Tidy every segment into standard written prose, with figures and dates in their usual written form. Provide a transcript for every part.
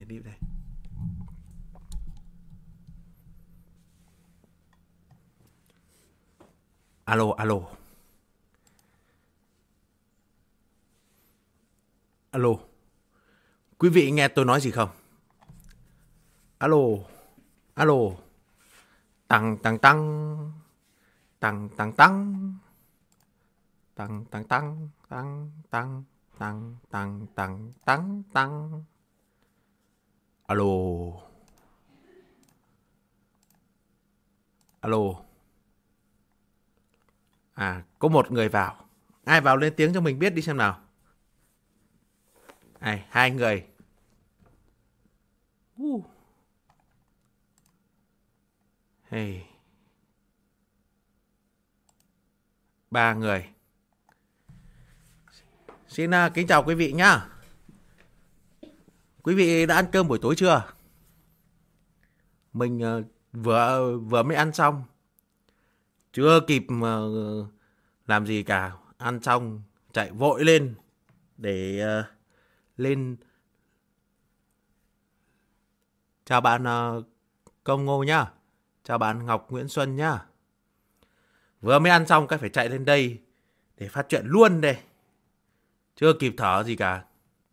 Đi đây. Alo, alo. Alo. Quý vị nghe tôi nói gì không? Alo. Alo. Tăng tăng tăng. Tăng tăng tăng. Tăng tăng tăng. Tăng tăng tăng tăng tăng tăng tăng. Alo. Alo. À, có một người vào. Ai vào lên tiếng cho mình biết đi xem nào. Hai người. Hey. 3 người. Xin kính chào quý vị nhá. Quý vị đã ăn cơm buổi tối chưa? Mình vừa mới ăn xong. Chưa kịp làm gì cả. Ăn xong chạy vội lên để lên. Chào bạn Công Ngô nhá. Chào bạn Ngọc Nguyễn Xuân nhá. Vừa mới ăn xong cái phải chạy lên đây để phát chuyện luôn đây. Chưa kịp thở gì cả.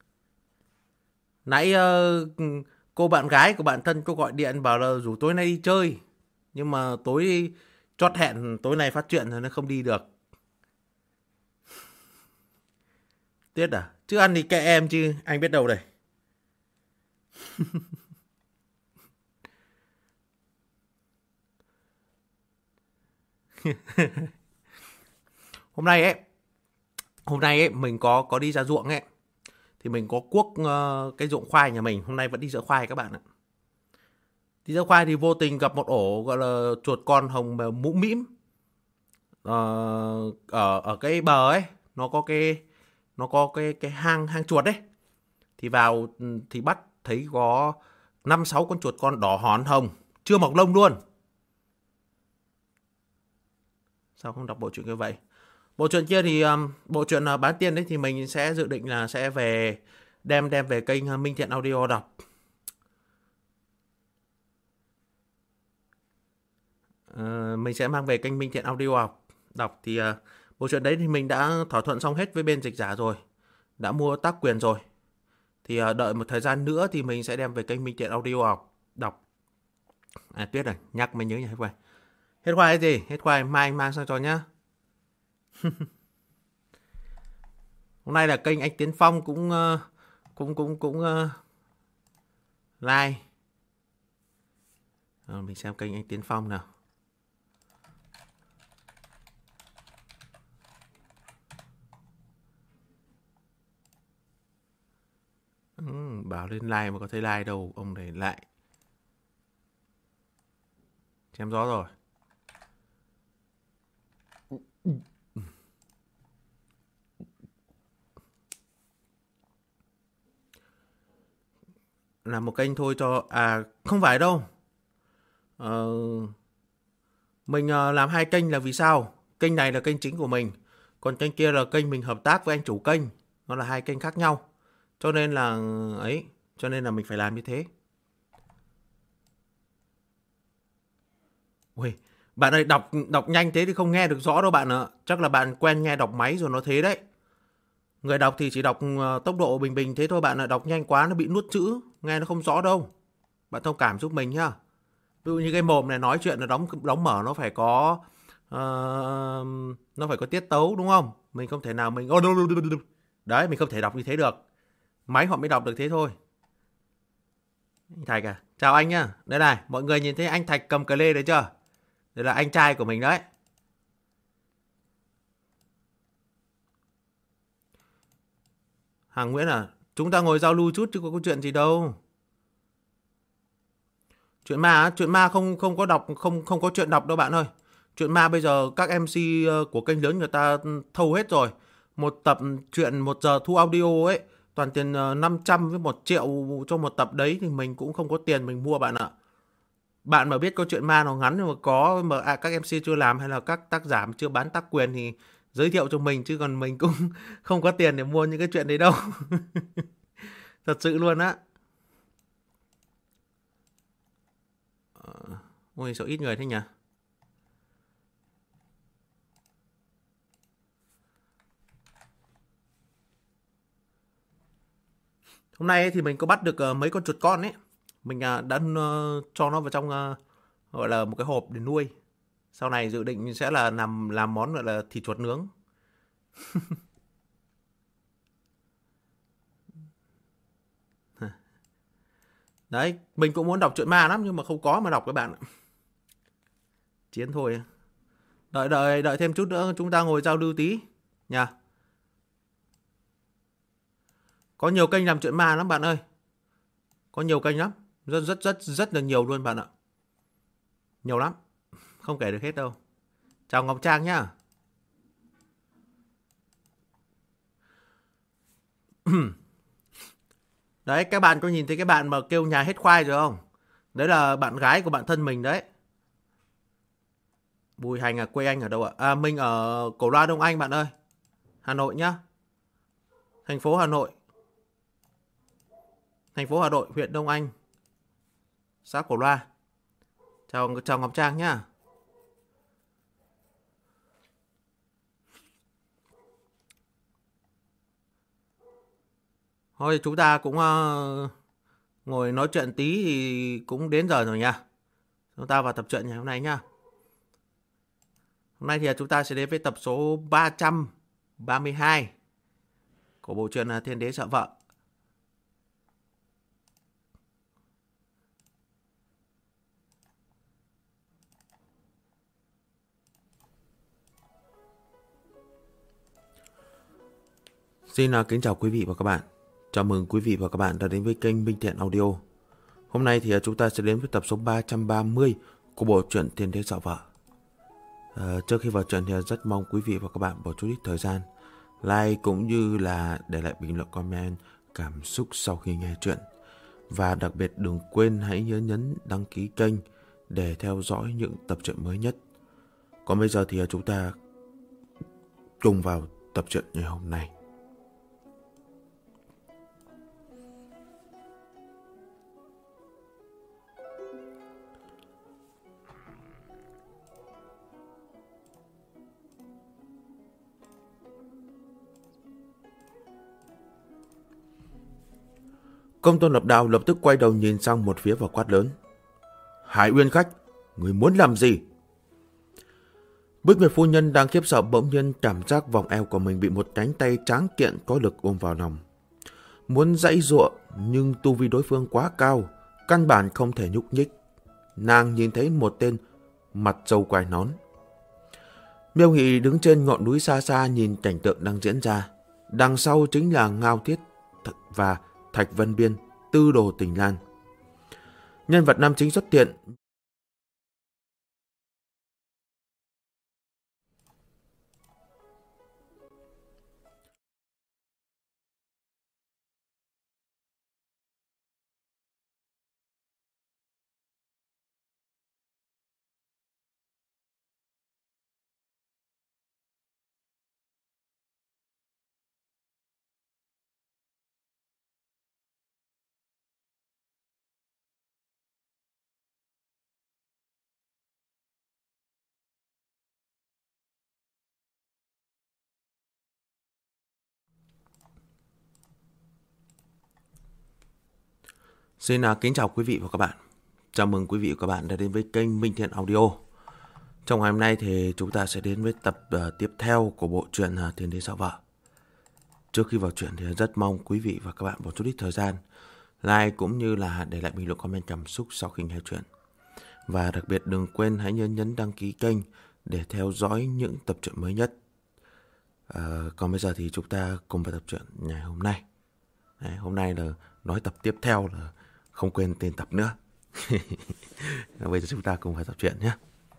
Nãy cô bạn gái của bạn thân cô gọi điện bảo là rủ tối nay đi chơi. Nhưng mà tối chót hẹn tối nay phát chuyện rồi nó không đi được. Tiếc à? Chứ ăn thì kệ em chứ anh biết đâu đây. Hôm nay ấy mình có đi ra ruộng ấy. Thì mình có cuốc cái ruộng khoai nhà mình. Hôm nay vẫn đi dỡ khoai các bạn ạ. Đi dỡ khoai thì vô tình gặp một ổ gọi là chuột con hồng mũm mĩm. Ở cái bờ ấy. Nó có cái hang chuột ấy. Thì vào thì bắt thấy có 5-6 con chuột con đỏ hòn hồng. Chưa mọc lông luôn. Sao không đọc bộ truyện như vậy? Bộ truyện kia thì bộ truyện bán tiên đấy thì mình sẽ dự định là sẽ về đem về kênh Minh Thiện Audio đọc. Mình sẽ mang về kênh Minh Thiện Audio đọc thì bộ truyện đấy thì mình đã thỏa thuận xong hết với bên dịch giả rồi, đã mua tác quyền rồi. Thì đợi một thời gian nữa thì mình sẽ đem về kênh Minh Thiện Audio đọc. Tuyết này, nhắc mới nhớ nhà hết khoai. Hết khoai cái gì? Hết khoai mai anh mang sang cho nhá. Hôm nay là kênh anh Tiến Phong cũng like. Mình xem kênh anh Tiến Phong nào. Bảo lên like mà có thấy like đâu, ông này lại chém gió rồi. Làm một kênh thôi cho không phải đâu. Mình làm 2 kênh là vì sao? Kênh này là kênh chính của mình, còn kênh kia là kênh mình hợp tác với anh chủ kênh. Nó là 2 kênh khác nhau. Cho nên là mình phải làm như thế. Ui, bạn ơi, đọc nhanh thế thì không nghe được rõ đâu bạn ạ. Chắc là bạn quen nghe đọc máy rồi nó thế đấy. Người đọc thì chỉ đọc tốc độ bình bình thế thôi bạn ạ. Đọc nhanh quá nó bị nuốt chữ, nghe nó không rõ đâu. Bạn thông cảm giúp mình nhá. Ví dụ như cái mồm này nói chuyện nó đóng mở nó phải có nó phải có tiết tấu đúng không? Mình không thể nào mình đấy, mình không thể đọc như thế được. Máy họ mới đọc được thế thôi. Anh Thạch à, chào anh nhá. Đây này, mọi người nhìn thấy anh Thạch cầm cờ lê đấy chưa? Đây là anh trai của mình đấy. Hàng Nguyễn à, chúng ta ngồi giao lưu chút chứ có chuyện gì đâu. Chuyện ma không có đọc, không có chuyện đọc đâu bạn ơi. Chuyện ma bây giờ các MC của kênh lớn người ta thâu hết rồi. Một tập chuyện 1 giờ thu audio ấy, toàn tiền 500 với 1 triệu cho một tập đấy thì mình cũng không có tiền mình mua bạn ạ. Bạn mà biết câu chuyện ma nào ngắn mà có mà các MC chưa làm hay là các tác giả chưa bán tác quyền thì giới thiệu cho mình, chứ còn mình cũng không có tiền để mua những cái chuyện đấy đâu. Thật sự luôn á. Ôi sao ít người thế nhỉ? Hôm nay ấy thì mình có bắt được mấy con chuột con ấy. Mình đã cho nó vào trong gọi là một cái hộp để nuôi. Sau này dự định sẽ là làm món gọi là thịt chuột nướng. Đấy, mình cũng muốn đọc truyện ma lắm nhưng mà không có mà đọc các bạn ạ. Chiến thôi. Đợi thêm chút nữa chúng ta ngồi giao lưu tí nha. Có nhiều kênh làm truyện ma lắm bạn ơi. Có nhiều kênh lắm, rất là nhiều luôn bạn ạ. Nhiều lắm, không kể được hết đâu. Chào Ngọc Trang nhá. Đấy, các bạn có nhìn thấy cái bạn mà kêu nhà hết khoai rồi không? Đấy là bạn gái của bạn thân mình đấy. Bùi Hành à, quê anh ở đâu ạ? À, mình ở Cổ Loa Đông Anh bạn ơi. Hà Nội nhá. Thành phố Hà Nội. Thành phố Hà Nội, huyện Đông Anh. Xã Cổ Loa. Chào Ngọc Trang nhá. Thôi chúng ta cũng ngồi nói chuyện tí thì cũng đến giờ rồi nha. Chúng ta vào tập truyện ngày hôm nay nhá. Hôm nay thì chúng ta sẽ đến với tập số 332 của bộ truyện Thiên Đế Sợ Vợ. Xin kính chào quý vị và các bạn. Chào mừng quý vị và các bạn đã đến với kênh Minh Thiện Audio. Hôm nay thì chúng ta sẽ đến với tập số 330 của bộ truyện Thiên Đế Sợ Vợ. Trước khi vào truyện thì rất mong quý vị và các bạn bỏ chút ít thời gian like cũng như là để lại bình luận comment cảm xúc sau khi nghe truyện. Và đặc biệt đừng quên hãy nhớ nhấn đăng ký kênh để theo dõi những tập truyện mới nhất. Còn bây giờ thì chúng ta cùng vào tập truyện ngày hôm nay. Công tôn Lập Đào lập tức quay đầu nhìn sang một phía và quát lớn. Hải Uyên khách, người muốn làm gì? Bích Nguyệt phu nhân đang khiếp sợ bỗng nhiên cảm giác vòng eo của mình bị một cánh tay tráng kiện có lực ôm vào lòng. Muốn giãy giụa nhưng tu vi đối phương quá cao, căn bản không thể nhúc nhích. Nàng nhìn thấy một tên mặt râu quai nón. Miêu Nghị đứng trên ngọn núi xa xa nhìn cảnh tượng đang diễn ra. Đằng sau chính là Ngao Thiết và Thạch Vân Biên, tư đồ Tình Lan. Nhân vật nam chính xuất hiện. Xin kính chào quý vị và các bạn. Chào mừng quý vị và các bạn đã đến với kênh Minh Thiện Audio. Trong ngày hôm nay thì chúng ta sẽ đến với tập tiếp theo của bộ truyện Thiên Đế Sợ Vợ. Trước khi vào truyện thì rất mong quý vị và các bạn bỏ chút ít thời gian like cũng như là để lại bình luận comment cảm xúc sau khi nghe truyện. Và đặc biệt đừng quên hãy nhấn đăng ký kênh để theo dõi những tập truyện mới nhất. Còn bây giờ thì chúng ta cùng vào tập truyện ngày hôm nay. Đấy, hôm nay là nói tập tiếp theo là không quên tên tập nữa. Bây giờ chúng ta cùng vào tập truyện nhé.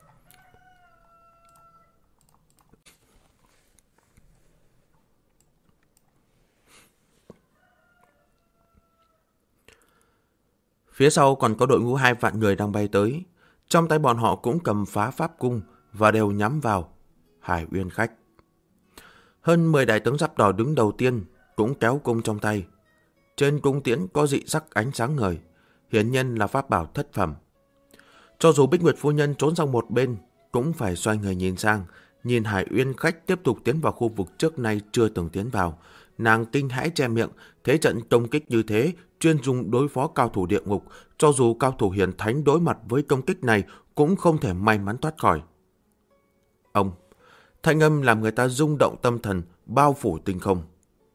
Phía sau còn có đội ngũ 2 vạn người đang bay tới. Trong tay bọn họ cũng cầm phá pháp cung và đều nhắm vào Hải Uyên khách. Hơn 10 đại tướng giáp đỏ đứng đầu tiên cũng kéo cung trong tay. Trên cung tiễn có dị sắc ánh sáng ngời, hiển nhiên là pháp bảo thất phẩm. Cho dù Bích Nguyệt phu nhân trốn sang một bên, cũng phải xoay người nhìn sang, nhìn Hải Uyên Khách tiếp tục tiến vào khu vực trước nay chưa từng tiến vào. Nàng kinh hãi che miệng, thế trận công kích như thế, chuyên dùng đối phó cao thủ địa ngục, cho dù cao thủ hiền thánh đối mặt với công kích này cũng không thể may mắn thoát khỏi. Ông, thanh âm làm người ta rung động tâm thần, bao phủ tinh không.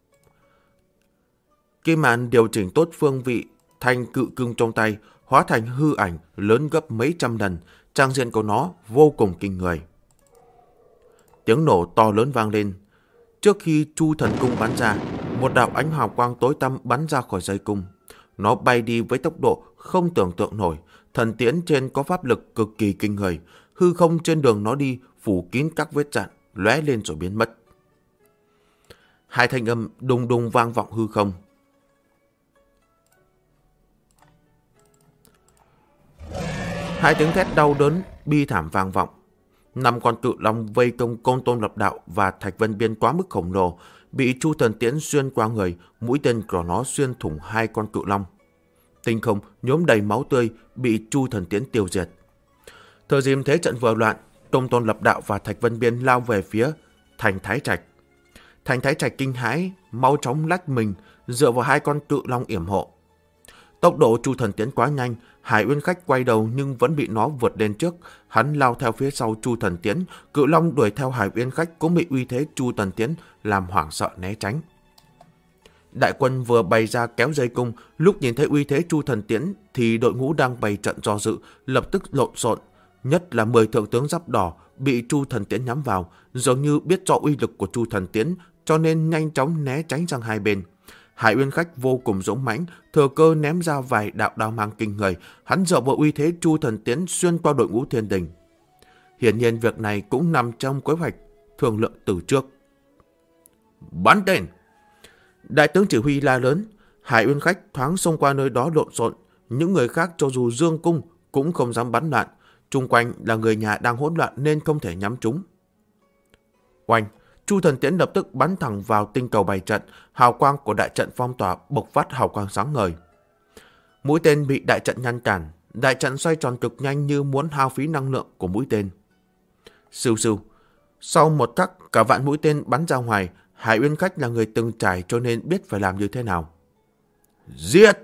Kim Mạn điều chỉnh tốt phương vị, thanh cự cưng trong tay, hóa thành hư ảnh lớn gấp mấy trăm lần, trang diện của nó vô cùng kinh người. Tiếng nổ to lớn vang lên. Trước khi Chu Thần Cung bắn ra, một đạo ánh hào quang tối tăm bắn ra khỏi dây cung. Nó bay đi với tốc độ không tưởng tượng nổi, thần tiễn trên có pháp lực cực kỳ kinh người, hư không trên đường nó đi phủ kín các vết rạn, lóe lên rồi biến mất. Hai thanh âm đùng đùng vang vọng hư không. Hai tiếng thét đau đớn, bi thảm vang vọng. 5 con cự long vây công Côn Tôn Lập Đạo và Thạch Vân Biên quá mức khổng lồ, bị Chu Thần Tiễn xuyên qua người, mũi tên của nó xuyên thủng 2 con cự long. Tinh không nhuốm đầy máu tươi, bị Chu Thần Tiễn tiêu diệt. Thời dìm thế trận vừa loạn, Côn Tôn Lập Đạo và Thạch Vân Biên lao về phía Thành Thái Trạch. Thành Thái Trạch kinh hãi, mau chóng lách mình, dựa vào 2 con cự long yểm hộ. Tốc độ Chu Thần Tiễn quá nhanh, Hải Uyên Khách quay đầu nhưng vẫn bị nó vượt lên trước. Hắn lao theo phía sau Chu Thần Tiễn, cự long đuổi theo Hải Uyên Khách cũng bị uy thế Chu Thần Tiễn làm hoảng sợ né tránh. Đại quân vừa bày ra kéo dây cung, lúc nhìn thấy uy thế Chu Thần Tiễn thì đội ngũ đang bày trận do dự, lập tức lộn xộn. Nhất là 10 thượng tướng giáp đỏ bị Chu Thần Tiễn nhắm vào, dường như biết rõ uy lực của Chu Thần Tiễn cho nên nhanh chóng né tránh sang hai bên. Hải Uyên Khách vô cùng dũng mãnh, thừa cơ ném ra vài đạo đao mang kinh người, hắn dựa vào uy thế Chu Thần Tiễn xuyên qua đội ngũ thiên đình. Hiển nhiên việc này cũng nằm trong kế hoạch thương lượng từ trước. Bắn tên! Đại tướng chỉ huy la lớn, Hải Uyên Khách thoáng xông qua nơi đó lộn xộn, những người khác cho dù dương cung cũng không dám bắn loạn, chung quanh là người nhà đang hỗn loạn nên không thể nhắm trúng. Oanh! Chu Thần Tiễn lập tức bắn thẳng vào tinh cầu bày trận, hào quang của đại trận phong tỏa bộc phát hào quang sáng ngời. Mũi tên bị đại trận ngăn cản, đại trận xoay tròn cực nhanh như muốn hao phí năng lượng của mũi tên. Sưu sưu, sau một khắc cả vạn mũi tên bắn ra ngoài, Hải Uyên Khách là người từng trải cho nên biết phải làm như thế nào. Giết!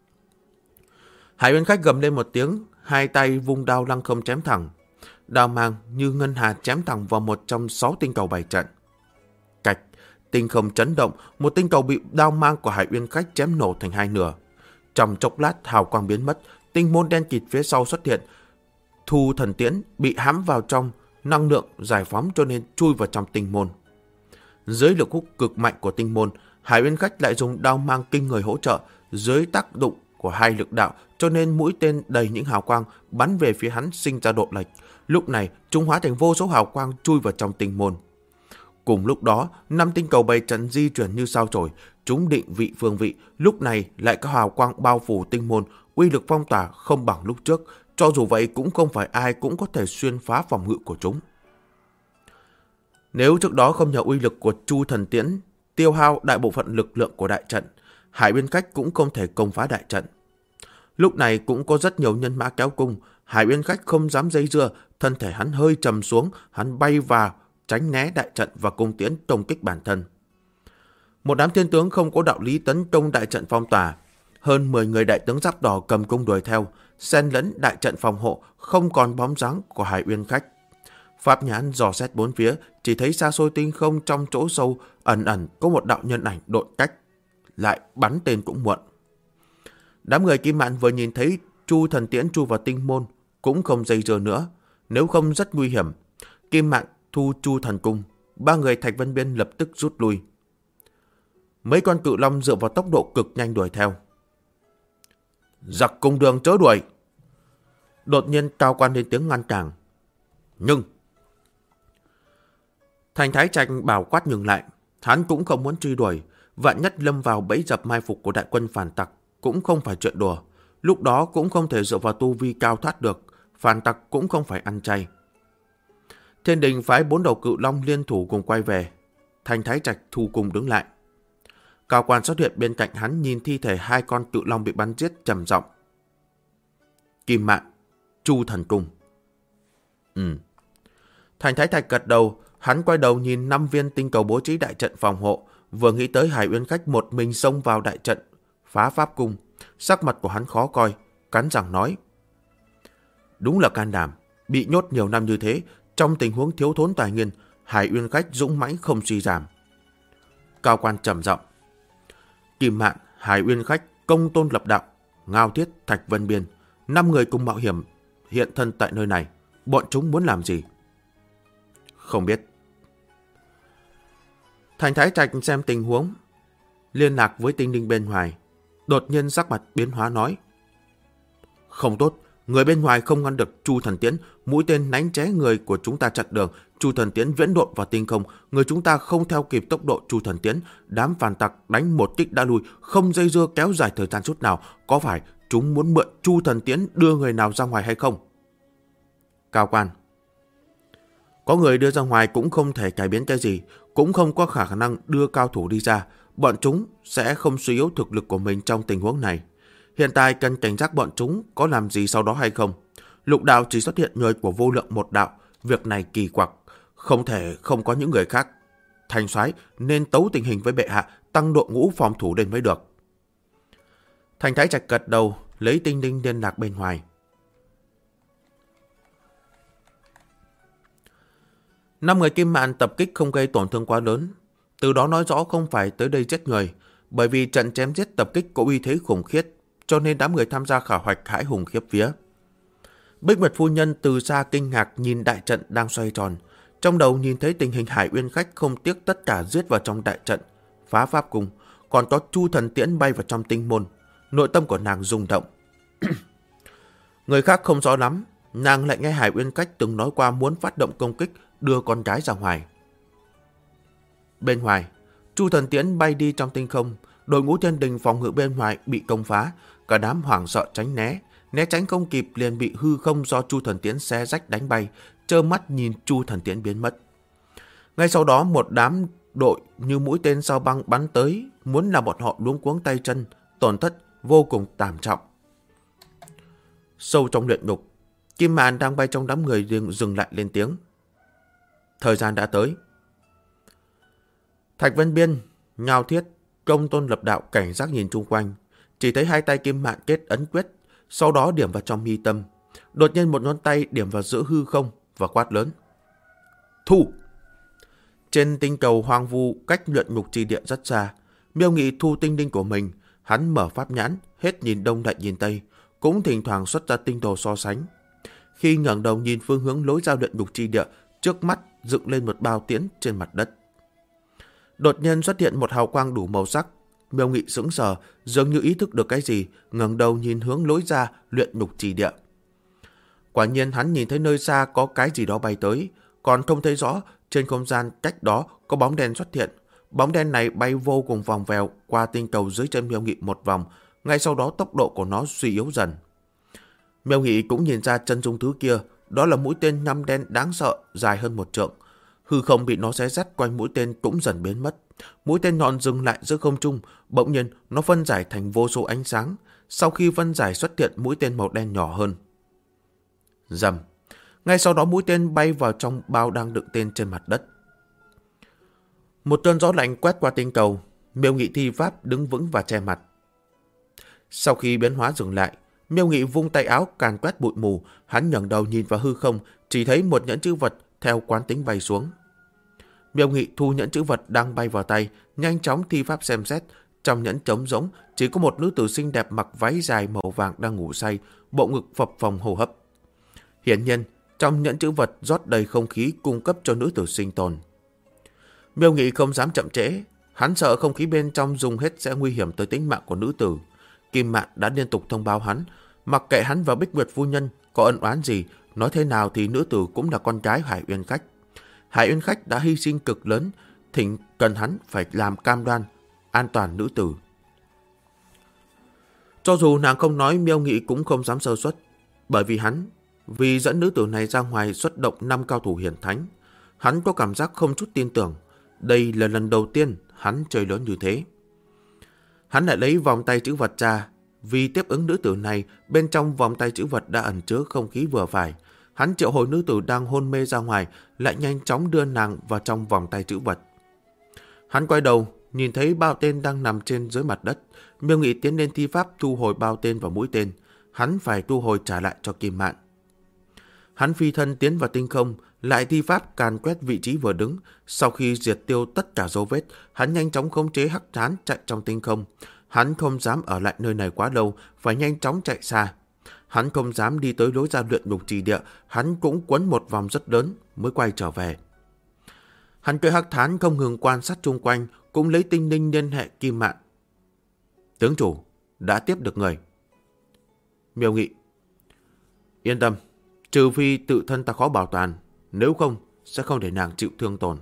Hải Uyên Khách gầm lên một tiếng, hai tay vung đao lăng không chém thẳng. Đao mang như ngân hà chém thẳng vào một trong 6 tinh cầu bày trận. Cạch, tinh không chấn động, một tinh cầu bị đao mang của Hải Uyên Khách chém nổ thành 2 nửa. Trong chốc lát hào quang biến mất, tinh môn đen kịt phía sau xuất hiện. Thu Thần Tiễn bị hãm vào trong, năng lượng giải phóng cho nên chui vào trong tinh môn. Dưới lực hút cực mạnh của tinh môn, Hải Uyên Khách lại dùng đao mang kinh người hỗ trợ, dưới tác dụng của hai lực đạo cho nên mũi tên đầy những hào quang bắn về phía hắn sinh ra độ lệch. Lúc này chúng hóa thành vô số hào quang chui vào trong tinh môn. Cùng lúc đó, 5 tinh cầu bày trận di chuyển như sao chổi, chúng định vị phương vị, lúc này lại có hào quang bao phủ tinh môn, uy lực phong tỏa không bằng lúc trước, cho dù vậy cũng không phải ai cũng có thể xuyên phá phòng ngự của chúng. Nếu trước đó không nhờ uy lực của Chu Thần Tiễn tiêu hao đại bộ phận lực lượng của đại trận, Hải Uyên Khách cũng không thể công phá đại trận. Lúc này cũng có rất nhiều nhân mã kéo cung, Hải Uyên Khách không dám dây dưa, thân thể hắn hơi trầm xuống, hắn bay vào tránh né đại trận và cung tiễn công kích bản thân. Một đám thiên tướng không có đạo lý tấn công đại trận phong tỏa, hơn 10 người đại tướng giáp đỏ cầm cung đuổi theo, xen lẫn đại trận phòng hộ, không còn bóng dáng của Hải Uyên Khách. Pháp nhãn dò xét bốn phía, chỉ thấy xa xôi tinh không trong chỗ sâu ẩn ẩn có một đạo nhân ảnh độn cách, lại bắn tên cũng muộn. Đám người Kim Mạn vừa nhìn thấy Chu Thần Tiễn chui vào tinh môn cũng không dây dưa nữa, nếu không rất nguy hiểm. Kim Mạn thu Chu Thần Cung, 3 người Thạch Vân Biên lập tức rút lui. Mấy con cự long dựa vào tốc độ cực nhanh đuổi theo. Giặc cùng đường chớ đuổi! Đột nhiên Cao Quan lên tiếng ngăn cản. Nhưng Thành Thái Trạch bảo quát ngừng lại, hắn cũng không muốn truy đuổi, vạn nhất lâm vào bẫy dập mai phục của đại quân phản tặc cũng không phải chuyện đùa, lúc đó cũng không thể dựa vào tu vi cao thoát được, phản tặc cũng không phải ăn chay. Thiên đình phái 4 đầu cự long liên thủ cùng quay về, Thành Thái Trạch thu cùng đứng lại. Cao Quan xuất hiện bên cạnh hắn, nhìn thi thể 2 con cự long bị bắn giết trầm giọng. Kim Mạn, Chu Thần Cung. Thành Thái Thạch gật đầu, hắn quay đầu nhìn 5 viên tinh cầu bố trí đại trận phòng hộ, vừa nghĩ tới Hải Uyên Khách một mình xông vào đại trận, phá pháp cung. Sắc mặt của hắn khó coi, cắn răng nói. Đúng là can đảm, bị nhốt nhiều năm như thế, trong tình huống thiếu thốn tài nguyên, Hải Uyên Khách dũng mãnh không suy giảm. Cao quan trầm giọng. Kim Mạn, Hải Uyên Khách, Công Tôn Lập Đạo, Ngao Thiết, Thạch Vân Biên, 5 người cùng mạo hiểm hiện thân tại nơi này. Bọn chúng muốn làm gì? Không biết. Thành Thái Trạch xem tình huống, liên lạc với Tinh Linh bên ngoài. Đột nhiên sắc mặt biến hóa nói. Không tốt, người bên ngoài không ngăn được Chu Thần Tiễn, mũi tên đánh ché người của chúng ta chặn đường. Chu Thần Tiễn viễn độn vào tinh không, người chúng ta không theo kịp tốc độ Chu Thần Tiễn. Đám phản tặc đánh một kích đã lui, không dây dưa kéo dài thời gian chút nào. Có phải chúng muốn mượn Chu Thần Tiễn đưa người nào ra ngoài hay không? Cao quan. Có người đưa ra ngoài cũng không thể cải biến cái gì, cũng không có khả năng đưa cao thủ đi ra. Bọn chúng sẽ không suy yếu thực lực của mình trong tình huống này. Hiện tại cần cảnh giác bọn chúng có làm gì sau đó hay không. Lục đạo chỉ xuất hiện người của vô lượng một đạo. Việc này kỳ quặc, không thể không có những người khác. Thành soái nên tấu tình hình với bệ hạ, tăng đội ngũ phòng thủ lên mới được. Thành Thái Trạch gật đầu, lấy Tinh Linh liên lạc bên ngoài. 5 người Kim Mạn tập kích không gây tổn thương quá lớn, từ đó nói rõ không phải tới đây giết người, bởi vì trận chém giết tập kích có uy thế khủng khiếp, cho nên đám người tham gia khảo hoạch hãi hùng khiếp vía. Bích Nguyệt phu nhân từ xa kinh ngạc nhìn đại trận đang xoay tròn, trong đầu nhìn thấy tình hình Hải Uyên Khách không tiếc tất cả giết vào trong đại trận, phá pháp cung, còn có Chu Thần Tiễn bay vào trong tinh môn, nội tâm của nàng rung động. Người khác không rõ lắm, nàng lại nghe Hải Uyên Khách từng nói qua muốn phát động công kích đưa con gái ra ngoài. Bên ngoài, Chu Thần Tiễn bay đi trong tinh không, đội ngũ thiên đình phòng ngự bên ngoài bị công phá, cả đám hoảng sợ tránh né tránh không kịp liền bị hư không do Chu Thần Tiễn xé rách đánh bay, trơ mắt nhìn Chu Thần Tiễn biến mất. Ngay sau đó một đám đội như mũi tên sao băng bắn tới, muốn làm bọn họ luống cuống tay chân, tổn thất vô cùng tảm trọng. Sâu trong luyện ngục, Kim Mạn đang bay trong đám người dừng lại lên tiếng. Thời gian đã tới. Thạch Vân Biên, Ngao Thiết, Công Tôn Lập Đạo cảnh giác nhìn chung quanh, chỉ thấy hai tay Kim Mạn kết ấn quyết, sau đó điểm vào trong mi tâm. Đột nhiên một ngón tay điểm vào giữa hư không và quát lớn. Thu! Trên tinh cầu hoang vu cách luyện ngục chi địa rất xa, Miêu Nghị thu tinh linh của mình, hắn mở pháp nhãn, hết nhìn đông lại nhìn tây, cũng thỉnh thoảng xuất ra tinh đồ so sánh. Khi ngẩng đầu nhìn phương hướng lối ra luyện ngục chi địa, trước mắt dựng lên một bao tiễn trên mặt đất. Đột nhiên xuất hiện một hào quang đủ màu sắc. Miêu Nghị sững sờ, dường như ý thức được cái gì, ngẩng đầu nhìn hướng lối ra luyện ngục chi địa. Quả nhiên hắn nhìn thấy nơi xa có cái gì đó bay tới, còn không thấy rõ. Trên không gian cách đó có bóng đen xuất hiện. Bóng đen này bay vô cùng vòng vèo qua tinh cầu dưới chân Miêu Nghị một vòng, ngay sau đó tốc độ của nó suy yếu dần. Miêu Nghị cũng nhìn ra chân dung thứ kia, đó là mũi tên ngăm đen đáng sợ, dài hơn 1 trượng. Hư không bị nó xé rách quanh mũi tên cũng dần biến mất. Mũi tên nhọn dừng lại giữa không trung, bỗng nhiên nó phân giải thành vô số ánh sáng. Sau khi phân giải xuất hiện mũi tên màu đen nhỏ hơn. Rầm. Ngay sau đó mũi tên bay vào trong bao đang đựng tên trên mặt đất. Một cơn gió lạnh quét qua tinh cầu, Miêu Nghị thi pháp đứng vững và che mặt. Sau khi biến hóa dừng lại, Miêu Nghị vung tay áo càn quét bụi mù, hắn ngẩng đầu nhìn vào hư không, chỉ thấy một nhẫn chữ vật theo quán tính bay xuống. Miêu Nghị thu nhẫn chữ vật đang bay vào tay, nhanh chóng thi pháp xem xét. Trong nhẫn trống rỗng, chỉ có một nữ tử xinh đẹp mặc váy dài màu vàng đang ngủ say, bộ ngực phập phồng hô hấp. Hiển nhiên, trong nhẫn chữ vật rót đầy không khí cung cấp cho nữ tử sinh tồn. Miêu Nghị không dám chậm trễ, hắn sợ không khí bên trong dùng hết sẽ nguy hiểm tới tính mạng của nữ tử. Kim Mạn đã liên tục thông báo hắn, mặc kệ hắn và Bích Nguyệt phu nhân có ân oán gì, nói thế nào thì nữ tử cũng là con gái Hải Uyên Khách. Hải Uyên Khách đã hy sinh cực lớn, thỉnh cần hắn phải làm cam đoan an toàn nữ tử. Cho dù nàng không nói, Miêu Nghị cũng không dám sơ suất, bởi vì dẫn nữ tử này ra ngoài xuất động 5 cao thủ hiển thánh, hắn có cảm giác không chút tin tưởng. Đây là lần đầu tiên hắn chơi lớn như thế. Hắn lại lấy vòng tay chữ vật ra, Vì tiếp ứng nữ tử này, bên trong vòng tay trữ vật đã ẩn chứa không khí vừa phải. Hắn triệu hồi nữ tử đang hôn mê ra ngoài, lại nhanh chóng đưa nàng vào trong vòng tay trữ vật. Hắn quay đầu, nhìn thấy bao tên đang nằm trên dưới mặt đất. Miêu Nghị tiến lên thi pháp thu hồi bao tên và mũi tên. Hắn phải thu hồi trả lại cho Kim Mạn. Hắn phi thân tiến vào tinh không, lại thi pháp càn quét vị trí vừa đứng. Sau khi diệt tiêu tất cả dấu vết, hắn nhanh chóng khống chế Hắc Thán chạy trong tinh không. Hắn không dám ở lại nơi này quá lâu, phải nhanh chóng chạy xa. Hắn không dám đi tới lối ra luyện ngục trì địa, hắn cũng quấn một vòng rất lớn mới quay trở về. Hắn cưỡi Hắc Thán không ngừng quan sát chung quanh, cũng lấy tinh linh liên hệ Kim Mạn. Tướng chủ, đã tiếp được người. Miêu Nghị: Yên tâm, trừ phi tự thân ta khó bảo toàn, nếu không sẽ không để nàng chịu thương tổn.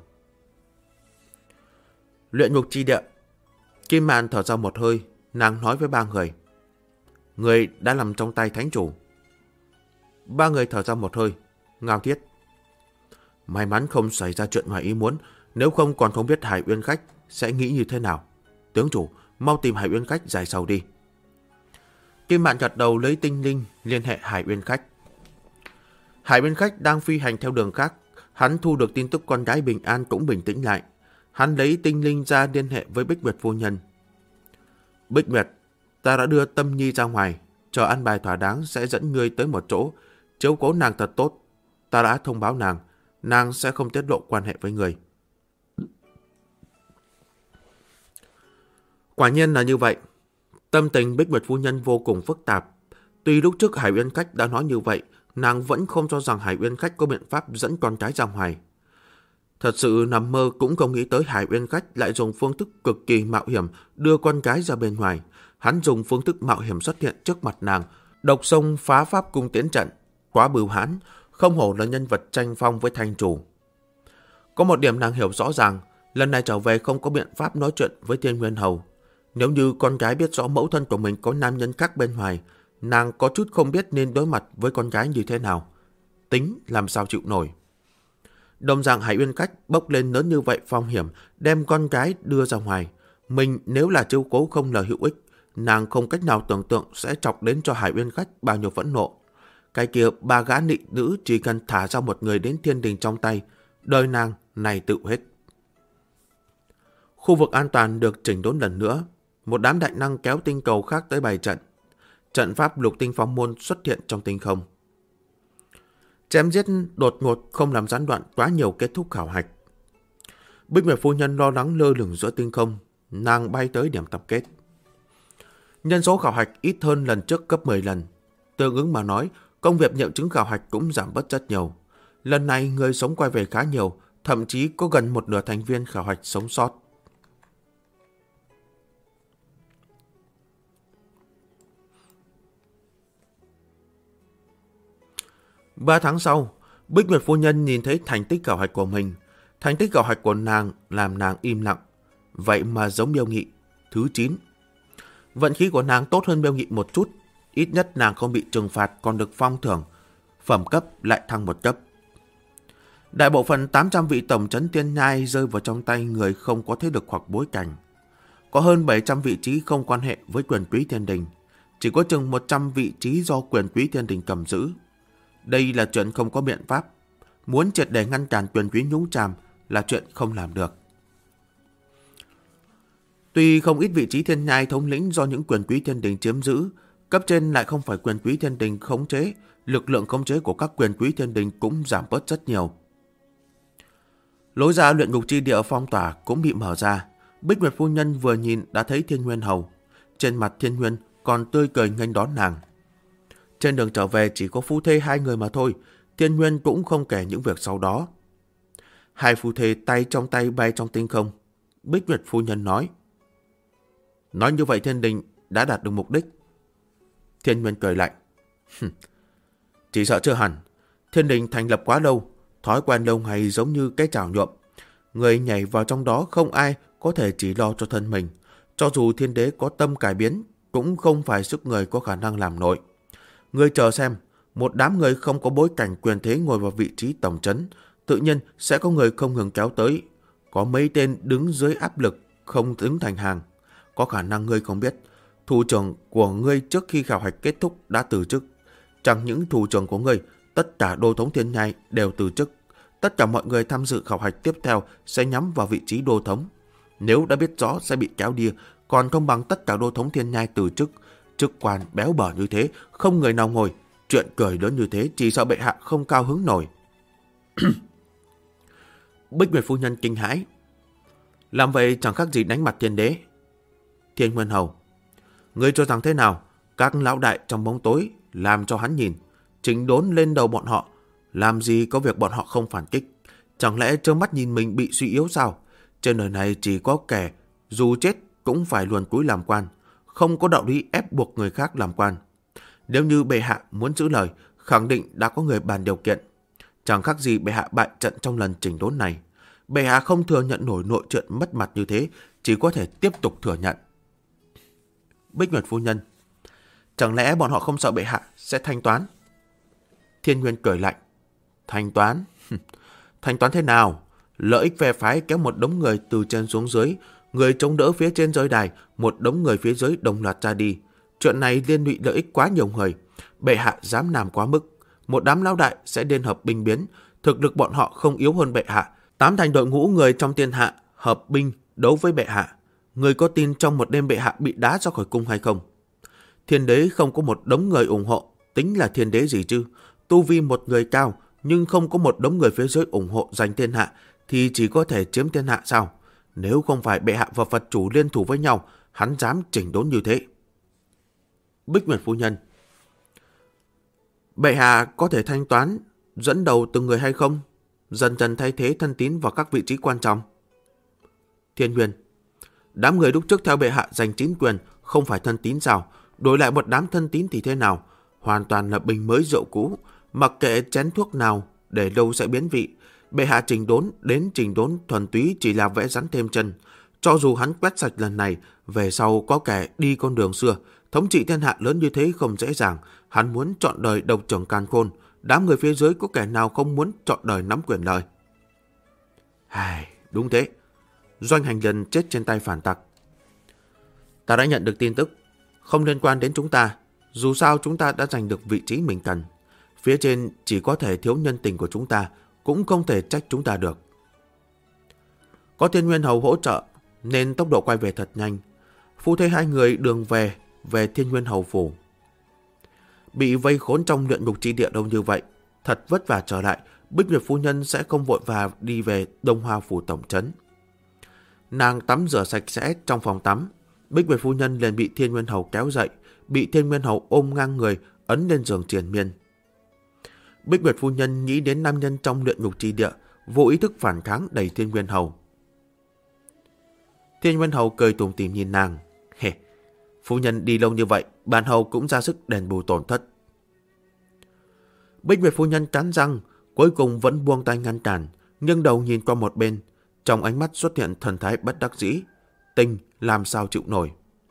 Luyện ngục chi địa. Kim Mạn thở ra một hơi, nàng nói với ba người: Người đã nằm trong tay thánh chủ. Ba người thở ra một hơi, Ngao Thiết: May mắn không xảy ra chuyện ngoài ý muốn, nếu không còn không biết Hải Uyên Khách sẽ nghĩ như thế nào. Tướng chủ, mau tìm Hải Uyên Khách giải sầu đi. Kim Mạn gật đầu, lấy tinh linh liên hệ Hải Uyên Khách. Hải Uyên Khách đang phi hành theo đường khác, hắn thu được tin tức con gái bình an cũng bình tĩnh lại. Hắn lấy tinh linh ra liên hệ với Bích Nguyệt phu nhân. Bích Nguyệt, ta đã đưa Tâm Nhi ra ngoài, chờ ăn bài thỏa đáng sẽ dẫn ngươi tới một chỗ, chiếu cố nàng thật tốt. Ta đã thông báo nàng, nàng sẽ không tiết lộ quan hệ với người. Quả nhiên là như vậy. Tâm tình Bích Nguyệt phu nhân vô cùng phức tạp. Tuy lúc trước Hải Uyên Khách đã nói như vậy, nàng vẫn không cho rằng Hải Uyên Khách có biện pháp dẫn con cái ra ngoài. Thật sự nằm mơ cũng không nghĩ tới Hải Uyên Khách lại dùng phương thức cực kỳ mạo hiểm đưa con cái ra bên ngoài. Hắn dùng phương thức mạo hiểm xuất hiện trước mặt nàng, độc sông phá pháp cung tiến trận, quá bưu hãn, không hổ là nhân vật tranh phong với thanh chủ. Có một điểm nàng hiểu rõ ràng, lần này trở về không có biện pháp nói chuyện với Thiên Nguyên Hầu. Nếu như con gái biết rõ mẫu thân của mình có nam nhân khác bên ngoài, nàng có chút không biết nên đối mặt với con gái như thế nào. Tính làm sao chịu nổi. Đồng dạng Hải Uyên Khách bốc lên lớn như vậy phong hiểm, đem con gái đưa ra ngoài. Mình nếu là chiếu cố không là hữu ích, nàng không cách nào tưởng tượng sẽ chọc đến cho Hải Uyên Khách bao nhiêu phẫn nộ. Cái kia ba gã nị nữ chỉ cần thả ra một người đến thiên đình trong tay, đời nàng này tự hết. Khu vực an toàn được chỉnh đốn lần nữa. Một đám đại năng kéo tinh cầu khác tới bày trận. Trận pháp lục tinh phong môn xuất hiện trong tinh không. Chém giết đột ngột không làm gián đoạn quá nhiều kết thúc khảo hạch. Bích Nguyệt phu nhân lo lắng lơ lửng giữa tinh không, nàng bay tới điểm tập kết. Nhân số khảo hạch ít hơn lần trước gấp 10 lần. Tương ứng mà nói, công việc nghiệm chứng khảo hạch cũng giảm bớt rất nhiều. Lần này người sống quay về khá nhiều, thậm chí có gần một nửa thành viên khảo hạch sống sót. Ba tháng sau, Bích Nguyệt phu nhân nhìn thấy thành tích khảo hạch của mình. Thành tích khảo hạch của nàng làm nàng im lặng. Vậy mà giống Miêu Nghị, thứ 9. Vận khí của nàng tốt hơn Miêu Nghị một chút. Ít nhất nàng không bị trừng phạt còn được phong thưởng. Phẩm cấp lại thăng một cấp. Đại bộ phận 800 vị tổng trấn tiên nhai rơi vào trong tay người không có thế lực hoặc bối cảnh. Có hơn 700 vị trí không quan hệ với quyền quý thiên đình. Chỉ có chừng 100 vị trí do quyền quý thiên đình cầm giữ. Đây là chuyện không có biện pháp. Muốn triệt để ngăn cản quyền quý nhúng chàm là chuyện không làm được. Tuy không ít vị trí thiên nhai thống lĩnh do những quyền quý thiên đình chiếm giữ, cấp trên lại không phải quyền quý thiên đình khống chế, lực lượng khống chế của các quyền quý thiên đình cũng giảm bớt rất nhiều. Lối ra luyện ngục chi địa phong tỏa cũng bị mở ra. Bích Nguyệt phu nhân vừa nhìn đã thấy Thiên Nguyên Hầu. Trên mặt Thiên Nguyên còn tươi cười nghênh đón nàng. Trên đường trở về chỉ có phu thê hai người mà thôi, Thiên Nguyên cũng không kể những việc sau đó. Hai phu thê tay trong tay bay trong tinh không. Bích Nguyệt phu nhân nói như vậy thiên đình đã đạt được mục đích. Thiên Nguyên cười lạnh. Chỉ sợ chưa hẳn. Thiên đình thành lập quá lâu, thói quen lâu ngày giống như cái chảo nhuộm. Người nhảy vào trong đó không ai có thể chỉ lo cho thân mình. Cho dù thiên đế có tâm cải biến, cũng không phải sức người có khả năng làm nổi. Người chờ xem, một đám người không có bối cảnh quyền thế ngồi vào vị trí tổng trấn, tự nhiên sẽ có người không ngừng kéo tới. Có mấy tên đứng dưới áp lực, không đứng thành hàng. Có khả năng ngươi không biết, thủ trưởng của ngươi trước khi khảo hạch kết thúc đã từ chức. Chẳng những thủ trưởng của ngươi, tất cả đô thống thiên nhai đều từ chức. Tất cả mọi người tham dự khảo hạch tiếp theo sẽ nhắm vào vị trí đô thống. Nếu đã biết rõ sẽ bị kéo đi, còn không bằng tất cả đô thống thiên nhai từ chức. Chức quan béo bở như thế, không người nào ngồi. Chuyện cười lớn như thế, chỉ sợ bệ hạ không cao hứng nổi. Bích Nguyệt phu nhân kinh hãi. Làm vậy chẳng khác gì đánh mặt thiên đế. Thiên Nguyên Hầu, ngươi cho rằng thế nào? Các lão đại trong bóng tối làm cho hắn nhìn, chỉnh đốn lên đầu bọn họ. Làm gì có việc bọn họ không phản kích? Chẳng lẽ trơ mắt nhìn mình bị suy yếu sao? Trên đời này chỉ có kẻ dù chết cũng phải luồn cúi làm quan, không có đạo lý ép buộc người khác làm quan. Nếu như bệ hạ muốn giữ lời, khẳng định đã có người bàn điều kiện. Chẳng khác gì bệ hạ bại trận trong lần chỉnh đốn này. Bệ hạ không thừa nhận nổi nội chuyện mất mặt như thế, chỉ có thể tiếp tục thừa nhận. Bích Nguyệt phu nhân, chẳng lẽ bọn họ không sợ bệ hạ sẽ thanh toán? Thiên Nguyên cười lạnh. Thanh toán? Thanh toán thế nào? Lợi ích phe phái kéo một đống người từ trên xuống dưới, người chống đỡ phía trên rơi đài, một đống người phía dưới đồng loạt ra đi. Chuyện này liên lụy lợi ích quá nhiều người. Bệ hạ dám làm quá mức. Một đám lão đại sẽ liên hợp binh biến. Thực lực bọn họ không yếu hơn bệ hạ. 8 thành đội ngũ người trong thiên hạ hợp binh đấu với bệ hạ. Người có tin trong một đêm bệ hạ bị đá ra khỏi cung hay không? Thiên đế không có một đống người ủng hộ, tính là thiên đế gì chứ? Tu vi một người cao, nhưng không có một đống người phía dưới ủng hộ giành thiên hạ, thì chỉ có thể chiếm thiên hạ sao? Nếu không phải bệ hạ và Phật chủ liên thủ với nhau, hắn dám chỉnh đốn như thế. Bích Nguyệt phu nhân, bệ hạ có thể thanh toán dẫn đầu từng người hay không? Dần dần thay thế thân tín vào các vị trí quan trọng. Thiên Nguyên, đám người lúc trước theo bệ hạ giành chính quyền không phải thân tín sao? Đổi lại một đám thân tín thì thế nào? Hoàn toàn là bình mới rượu cũ. Mặc kệ chén thuốc nào để lâu sẽ biến vị. Bệ hạ chỉnh đốn đến chỉnh đốn thuần túy chỉ là vẽ rắn thêm chân. Cho dù hắn quét sạch lần này, về sau có kẻ đi con đường xưa. Thống trị thiên hạ lớn như thế không dễ dàng. Hắn muốn chọn đời độc trưởng càn khôn. Đám người phía dưới có kẻ nào không muốn chọn đời nắm quyền lợi? Đúng thế. Doanh Hành Nhân chết trên tay phản tặc. Ta đã nhận được tin tức. Không liên quan đến chúng ta. Dù sao chúng ta đã giành được vị trí mình cần. Phía trên chỉ có thể thiếu nhân tình của chúng ta, cũng không thể trách chúng ta được. Có Thiên Nguyên Hầu hỗ trợ nên tốc độ quay về thật nhanh. Phu thê hai người đường về Thiên Nguyên Hầu phủ. Bị vây khốn trong luyện ngục chi địa đông như vậy, thật vất vả trở lại, Bích Nguyệt phu nhân sẽ không vội và đi về Đông Hoa phủ tổng trấn. Nàng tắm rửa sạch sẽ trong phòng tắm. Bích Nguyệt phu nhân liền bị Thiên Nguyên Hầu kéo dậy, bị Thiên Nguyên Hầu ôm ngang người, ấn lên giường triền miên. Bích Nguyệt phu nhân nghĩ đến nam nhân trong luyện ngục chi địa, vô ý thức phản kháng đẩy Thiên Nguyên Hầu. Thiên Nguyên Hầu cười tủm tỉm nhìn nàng. Phu nhân đi lâu như vậy, bản hầu cũng ra sức đền bù tổn thất. Bích Nguyệt phu nhân cắn răng, cuối cùng vẫn buông tay ngăn cản, nghiêng đầu nhìn qua một bên, trong ánh mắt xuất hiện thần thái bất đắc dĩ. Tình làm sao chịu nổi.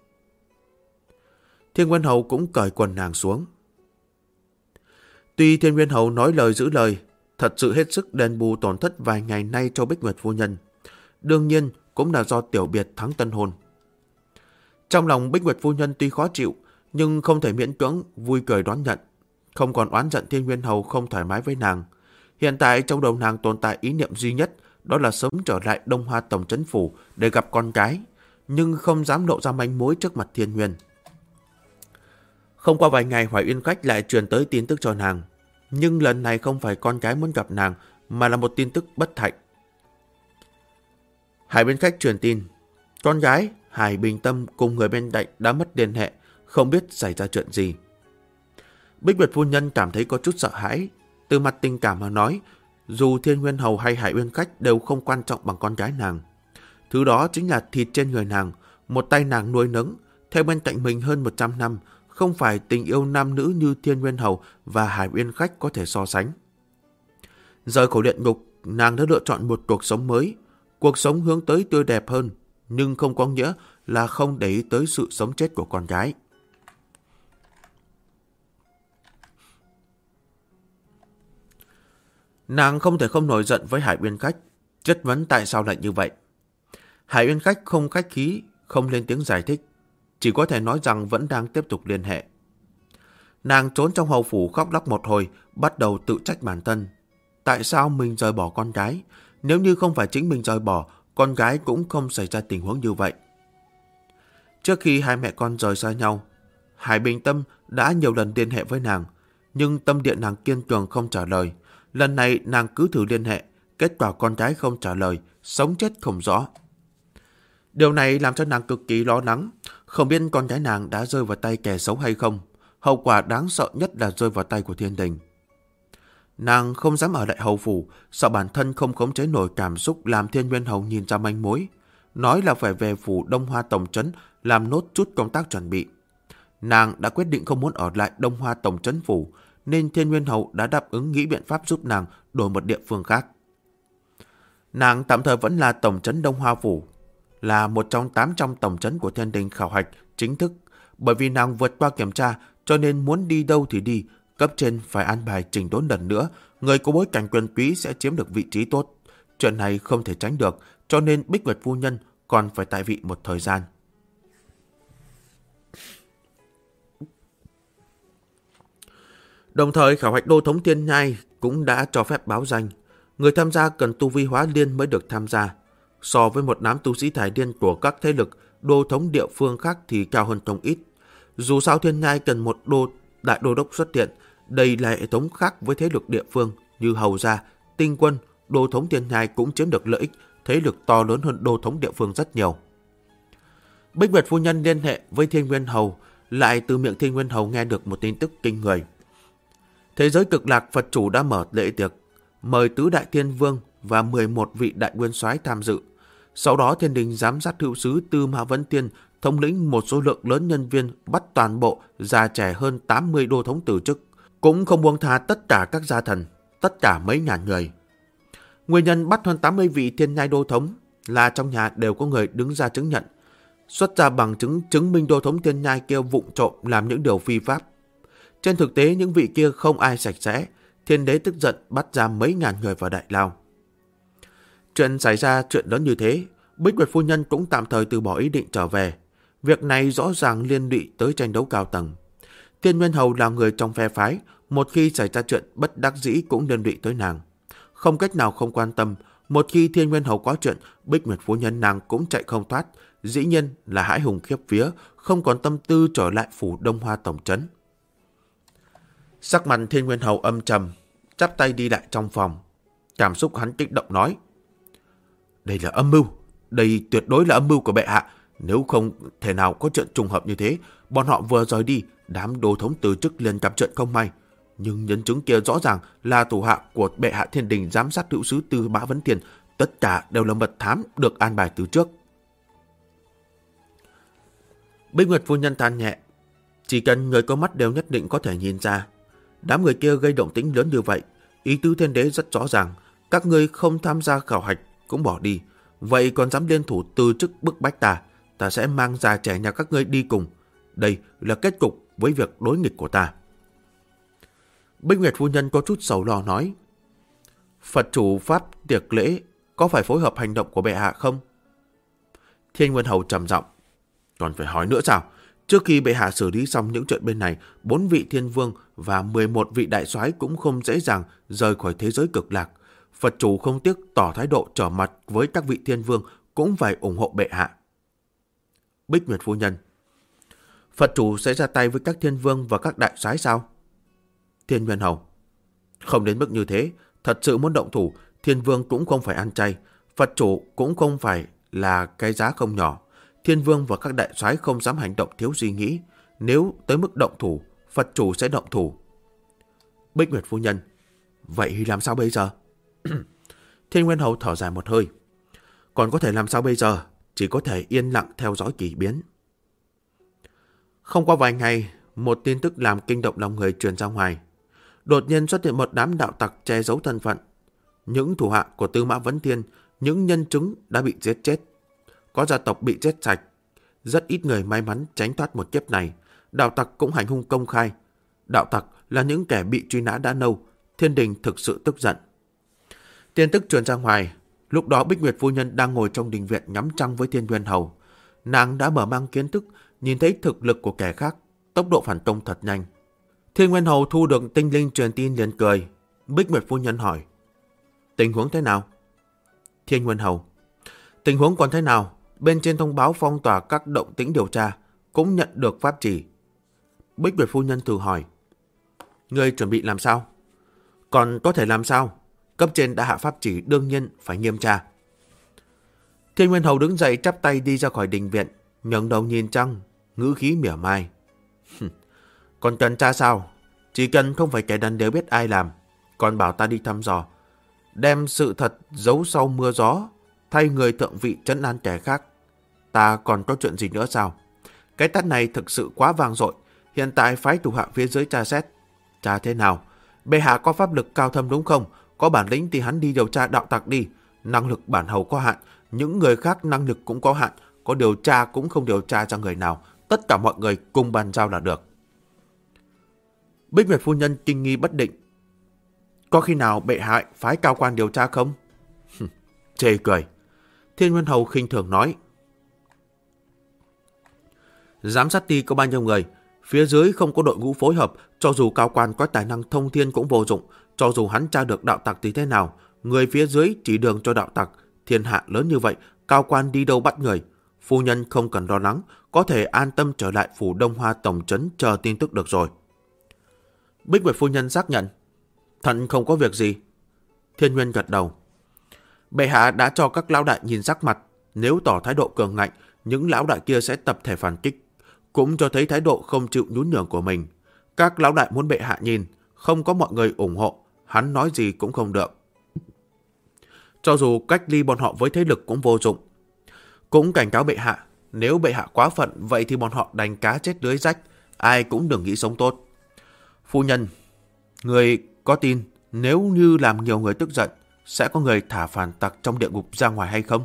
Thiên Nguyên Hầu cũng cởi quần nàng xuống. Tuy Thiên Nguyên Hầu nói lời giữ lời, thật sự hết sức đền bù tổn thất vài ngày nay cho Bích Nguyệt phu nhân. Đương nhiên cũng là do tiểu biệt thắng tân hôn. Trong lòng Bích Nguyệt phu nhân tuy khó chịu, nhưng không thể miễn cưỡng vui cười đón nhận. Không còn oán giận Thiên Nguyên Hầu không thoải mái với nàng. Hiện tại trong đầu nàng tồn tại ý niệm duy nhất, đó là sớm trở lại Đông Hoa tổng trấn phủ để gặp con cái, nhưng không dám lộ ra manh mối trước mặt Thiên Nguyên. Không qua vài ngày, Hoài Uyên Khách lại truyền tới tin tức cho nàng, nhưng lần này không phải con cái muốn gặp nàng, mà là một tin tức bất hạnh. Hải Uyên Khách truyền tin, con gái Hải Bình Tâm cùng người bên cạnh đã mất liên hệ, không biết xảy ra chuyện gì. Bích Nguyệt phu nhân cảm thấy có chút sợ hãi. Từ mặt tình cảm mà nói, dù Thiên Nguyên Hầu hay Hải Uyên Khách đều không quan trọng bằng con gái nàng. Thứ đó chính là thịt trên người nàng, một tay nàng nuôi nấng, theo bên cạnh mình hơn 100 năm, không phải tình yêu nam nữ như Thiên Nguyên Hầu và Hải Uyên Khách có thể so sánh. Rời khỏi luyện ngục, nàng đã lựa chọn một cuộc sống mới, cuộc sống hướng tới tươi đẹp hơn, nhưng không có nghĩa là không để ý tới sự sống chết của con gái. Nàng không thể không nổi giận với Hải Uyên Khách, chất vấn tại sao lại như vậy. Hải Uyên Khách không khách khí, không lên tiếng giải thích. chỉ có thể nói rằng vẫn đang tiếp tục liên hệ. Nàng trốn trong hầu phủ khóc lóc một hồi, bắt đầu tự trách bản thân. Tại sao mình rời bỏ con gái? Nếu như không phải chính mình rời bỏ, con gái cũng không xảy ra tình huống như vậy. Trước khi hai mẹ con rời xa nhau, Hải Bình Tâm đã nhiều lần liên hệ với nàng, nhưng tâm điện nàng kiên cường không trả lời. Lần này nàng cứ thử liên hệ, kết quả con gái không trả lời, sống chết không rõ. Điều này làm cho nàng cực kỳ lo lắng, không biết con gái nàng đã rơi vào tay kẻ xấu hay không. Hậu quả đáng sợ nhất là rơi vào tay của Thiên Đình. Nàng không dám ở lại hầu phủ, sợ bản thân không khống chế nổi cảm xúc làm Thiên Nguyên Hầu nhìn ra manh mối. Nói là phải về phủ Đông Hoa Tổng trấn làm nốt chút công tác chuẩn bị. Nàng đã quyết định không muốn ở lại Đông Hoa Tổng trấn phủ, nên Thiên Nguyên Hầu đã đáp ứng nghĩ biện pháp giúp nàng đổi một địa phương khác. Nàng tạm thời vẫn là Tổng trấn Đông Hoa phủ, là một trong 800 tổng trấn của Thiên Đình khảo hạch chính thức. Bởi vì nàng vượt qua kiểm tra, cho nên muốn đi đâu thì đi, cấp trên phải an bài chỉnh đốn lần nữa, người có bối cảnh quyền quý sẽ chiếm được vị trí tốt. Chuyện này không thể tránh được, cho nên Bích Nguyệt phu nhân còn phải tại vị một thời gian. Đồng thời khảo hạch đô thống Thiên Nhai cũng đã cho phép báo danh. Người tham gia cần tu vi hóa liên mới được tham gia. So với một đám tu sĩ thải điên của các thế lực, đô thống địa phương khác thì cao hơn không ít. Dù sao Thiên Nhai cần một đại đô đốc xuất hiện, đây là hệ thống khác với thế lực địa phương như Hầu Gia, Tinh Quân, đô thống Thiên Nhai cũng chiếm được lợi ích, thế lực to lớn hơn đô thống địa phương rất nhiều. Bích Nguyệt phu nhân liên hệ với Thiên Nguyên Hầu, lại từ miệng Thiên Nguyên Hầu nghe được một tin tức kinh người. Thế giới cực lạc Phật chủ đã mở lễ tiệc, mời tứ đại thiên vương và 11 vị đại nguyên soái tham dự. Sau đó Thiên Đình giám sát hữu sứ Tư Mã Vấn Tiên thống lĩnh một số lượng lớn nhân viên bắt toàn bộ già trẻ hơn 80 đô thống từ chức, cũng không buông tha tất cả các gia thần, tất cả mấy ngàn người. Nguyên nhân bắt hơn 80 vị thiên nhai đô thống là trong nhà đều có người đứng ra chứng nhận, xuất ra bằng chứng chứng minh đô thống thiên nhai kia vụng trộm làm những điều phi pháp. Trên thực tế những vị kia không ai sạch sẽ, Thiên đế tức giận bắt ra mấy ngàn người vào đại lao. Chuyện xảy ra chuyện lớn như thế, Bích Nguyệt phu nhân cũng tạm thời từ bỏ ý định trở về. Việc này rõ ràng liên lụy tới tranh đấu cao tầng. Thiên Nguyên Hầu là người trong phe phái, một khi xảy ra chuyện bất đắc dĩ cũng liên lụy tới nàng. Không cách nào không quan tâm, một khi Thiên Nguyên Hầu có chuyện, Bích Nguyệt phu nhân nàng cũng chạy không thoát, dĩ nhiên là hãi hùng khiếp vía, không còn tâm tư trở lại phủ Đông Hoa tổng trấn. Sắc mặt Thiên Nguyên Hầu âm trầm, chắp tay đi lại trong phòng. Cảm xúc hắn kích động nói: "Đây là âm mưu, đây tuyệt đối là âm mưu của bệ hạ. Nếu không thể nào có chuyện trùng hợp như thế, bọn họ vừa rời đi, đám đô thống từ chức liền gặp chuyện không may. Nhưng nhân chứng kia rõ ràng là thủ hạ của bệ hạ Thiên Đình giám sát hữu sứ Tư Mã Vấn Tiên, tất cả đều là mật thám được an bài từ trước." Bích Nguyệt phu nhân than nhẹ, chỉ cần người có mắt đều nhất định có thể nhìn ra. Đám người kia gây động tĩnh lớn như vậy, ý tứ Thiên đế rất rõ ràng, các ngươi không tham gia khảo hạch cũng bỏ đi, vậy còn dám liên thủ từ chức bức bách ta, ta sẽ mang già trẻ nhà các ngươi đi cùng. Đây là kết cục với việc đối nghịch của ta. Bích Nguyệt phu nhân có chút sầu lo nói: "Phật chủ pháp tiệc lễ có phải phối hợp hành động của bệ hạ không?" Thiên Nguyên Hầu trầm giọng: "Còn phải hỏi nữa sao? Trước khi bệ hạ xử lý xong những chuyện bên này, 4 vị thiên vương và 11 vị đại soái cũng không dễ dàng rời khỏi thế giới cực lạc. Phật chủ không tiếc tỏ thái độ trở mặt với các vị thiên vương cũng phải ủng hộ bệ hạ." Bích Nguyệt phu nhân: "Phật chủ sẽ ra tay với các thiên vương và các đại soái sao?" Thiên Nguyên Hầu: "Không đến mức như thế, thật sự muốn động thủ, thiên vương cũng không phải ăn chay, Phật chủ cũng không phải là cái giá không nhỏ. Thiên vương và các đại soái không dám hành động thiếu suy nghĩ, nếu tới mức động thủ, Phật chủ sẽ động thủ." Bích Nguyệt phu nhân: "Vậy làm sao bây giờ?" Thiên Nguyên Hầu thở dài một hơi: "Còn có thể làm sao bây giờ? Chỉ có thể yên lặng theo dõi kỳ biến." Không qua vài ngày, một tin tức làm kinh động lòng người truyền ra ngoài. Đột nhiên xuất hiện một đám đạo tặc che giấu thân phận. Những thủ hạ của Tư Mã Vấn Thiên, những nhân chứng đã bị giết chết. Có gia tộc bị chết sạch. Rất ít người may mắn tránh thoát một kiếp này. Đạo tặc cũng hành hung công khai. Đạo tặc là những kẻ bị truy nã đã lâu. Thiên Đình thực sự tức giận. Tin tức truyền ra ngoài. Lúc đó Bích Nguyệt phu nhân đang ngồi trong đình viện ngắm trăng với Thiên Nguyên Hầu. Nàng đã mở mang kiến thức, nhìn thấy thực lực của kẻ khác, tốc độ phản công thật nhanh. Thiên Nguyên Hầu thu được tinh linh truyền tin liền cười. Bích Nguyệt phu nhân hỏi, tình huống thế nào? Thiên Nguyên Hầu, tình huống còn thế nào? Bên trên thông báo phong tỏa các động tĩnh điều tra, cũng nhận được pháp chỉ. Bích Nguyệt phu nhân thử hỏi, ngươi chuẩn bị làm sao? Còn có thể làm sao? Cấp trên đã hạ pháp chỉ, đương nhiên phải nghiêm tra. Thiên Nguyên Hầu đứng dậy chắp tay đi ra khỏi đình viện, ngẩng đầu nhìn trăng, ngữ khí mỉa mai. Còn cần tra sao? Chỉ cần không phải kẻ đần đều biết ai làm. Còn bảo ta đi thăm dò, đem sự thật giấu sau mưa gió, thay người thượng vị trấn an kẻ khác. Ta còn có chuyện gì nữa sao? Cái tát này thực sự quá vang dội. Hiện tại phái thủ hạ phía dưới tra xét. Tra thế nào? Bệ hạ có pháp lực cao thâm đúng không? Có bản lĩnh thì hắn đi điều tra đạo tặc đi. Năng lực bản hầu có hạn, những người khác năng lực cũng có hạn. Có điều tra cũng không điều tra cho người nào. Tất cả mọi người cùng bàn giao là được. Bích Nguyệt phu nhân kinh nghi bất định. Có khi nào bệ hạ phái cao quan điều tra không? Chê cười. Thiên Nguyên Hầu khinh thường nói. Giám sát ty có bao nhiêu người? Phía dưới không có đội ngũ phối hợp, cho dù cao quan có tài năng thông thiên cũng vô dụng. Cho dù hắn tra được đạo tặc thì thế nào? Người phía dưới chỉ đường cho đạo tặc. Thiên hạ lớn như vậy, cao quan đi đâu bắt người? Phu nhân không cần lo lắng, có thể an tâm trở lại phủ Đông Hoa tổng trấn chờ tin tức được rồi. Bích Nguyệt phu nhân xác nhận. Thận không có việc gì. Thiên Nguyên gật đầu. Bệ hạ đã cho các lão đại nhìn sắc mặt, nếu tỏ thái độ cường ngạnh, những lão đại kia sẽ tập thể phản kích, cũng cho thấy thái độ không chịu nhún nhường của mình. Các lão đại muốn bệ hạ nhìn, không có mọi người ủng hộ, hắn nói gì cũng không được. Cho dù cách ly bọn họ với thế lực cũng vô dụng. Cũng cảnh cáo bệ hạ, nếu bệ hạ quá phận, vậy thì bọn họ đành cá chết lưới rách, ai cũng đừng nghĩ sống tốt. Phu nhân, người có tin nếu như làm nhiều người tức giận, sẽ có người thả phản tặc trong địa ngục ra ngoài hay không?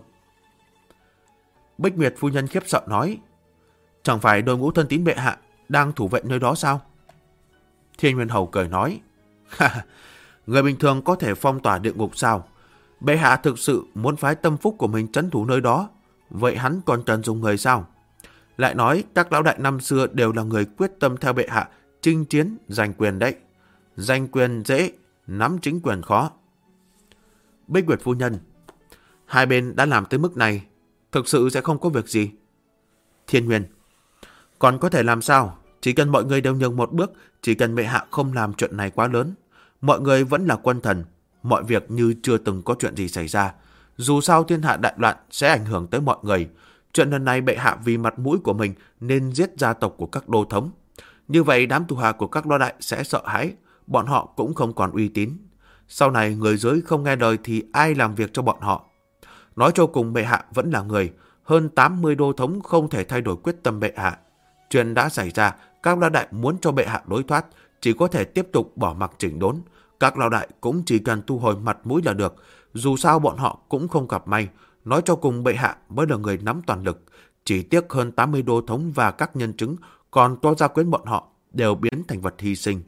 Bích Nguyệt phu nhân khiếp sợ nói, chẳng phải đội ngũ thân tín bệ hạ đang thủ vệ nơi đó sao? Thiên Nguyên Hầu cười nói, người bình thường có thể phong tỏa địa ngục sao? Bệ hạ thực sự muốn phái tâm phúc của mình trấn thủ nơi đó, vậy hắn còn cần dùng người sao? Lại nói các lão đại năm xưa đều là người quyết tâm theo bệ hạ, chinh chiến, giành quyền đấy. Giành quyền dễ, nắm chính quyền khó. Bích Nguyệt phu nhân, hai bên đã làm tới mức này, thực sự sẽ không có việc gì. Thiên Nguyên, còn có thể làm sao? Chỉ cần mọi người đều nhường một bước, chỉ cần bệ hạ không làm chuyện này quá lớn. Mọi người vẫn là quân thần, mọi việc như chưa từng có chuyện gì xảy ra. Dù sao thiên hạ đại loạn sẽ ảnh hưởng tới mọi người. Chuyện lần này bệ hạ vì mặt mũi của mình nên giết gia tộc của các đô thống. Như vậy đám thủ hạ của các lão đại sẽ sợ hãi, bọn họ cũng không còn uy tín. Sau này người dưới không nghe lời thì ai làm việc cho bọn họ? Nói cho cùng bệ hạ vẫn là người, hơn 80 đô thống không thể thay đổi quyết tâm bệ hạ. Chuyện đã xảy ra, các lão đại muốn cho bệ hạ lối thoát, chỉ có thể tiếp tục bỏ mặc chỉnh đốn. Các lão đại cũng chỉ cần thu hồi mặt mũi là được, dù sao bọn họ cũng không gặp may. Nói cho cùng bệ hạ mới là người nắm toàn lực, chỉ tiếc hơn 80 đô thống và các nhân chứng còn có gia quyến bọn họ đều biến thành vật hy sinh.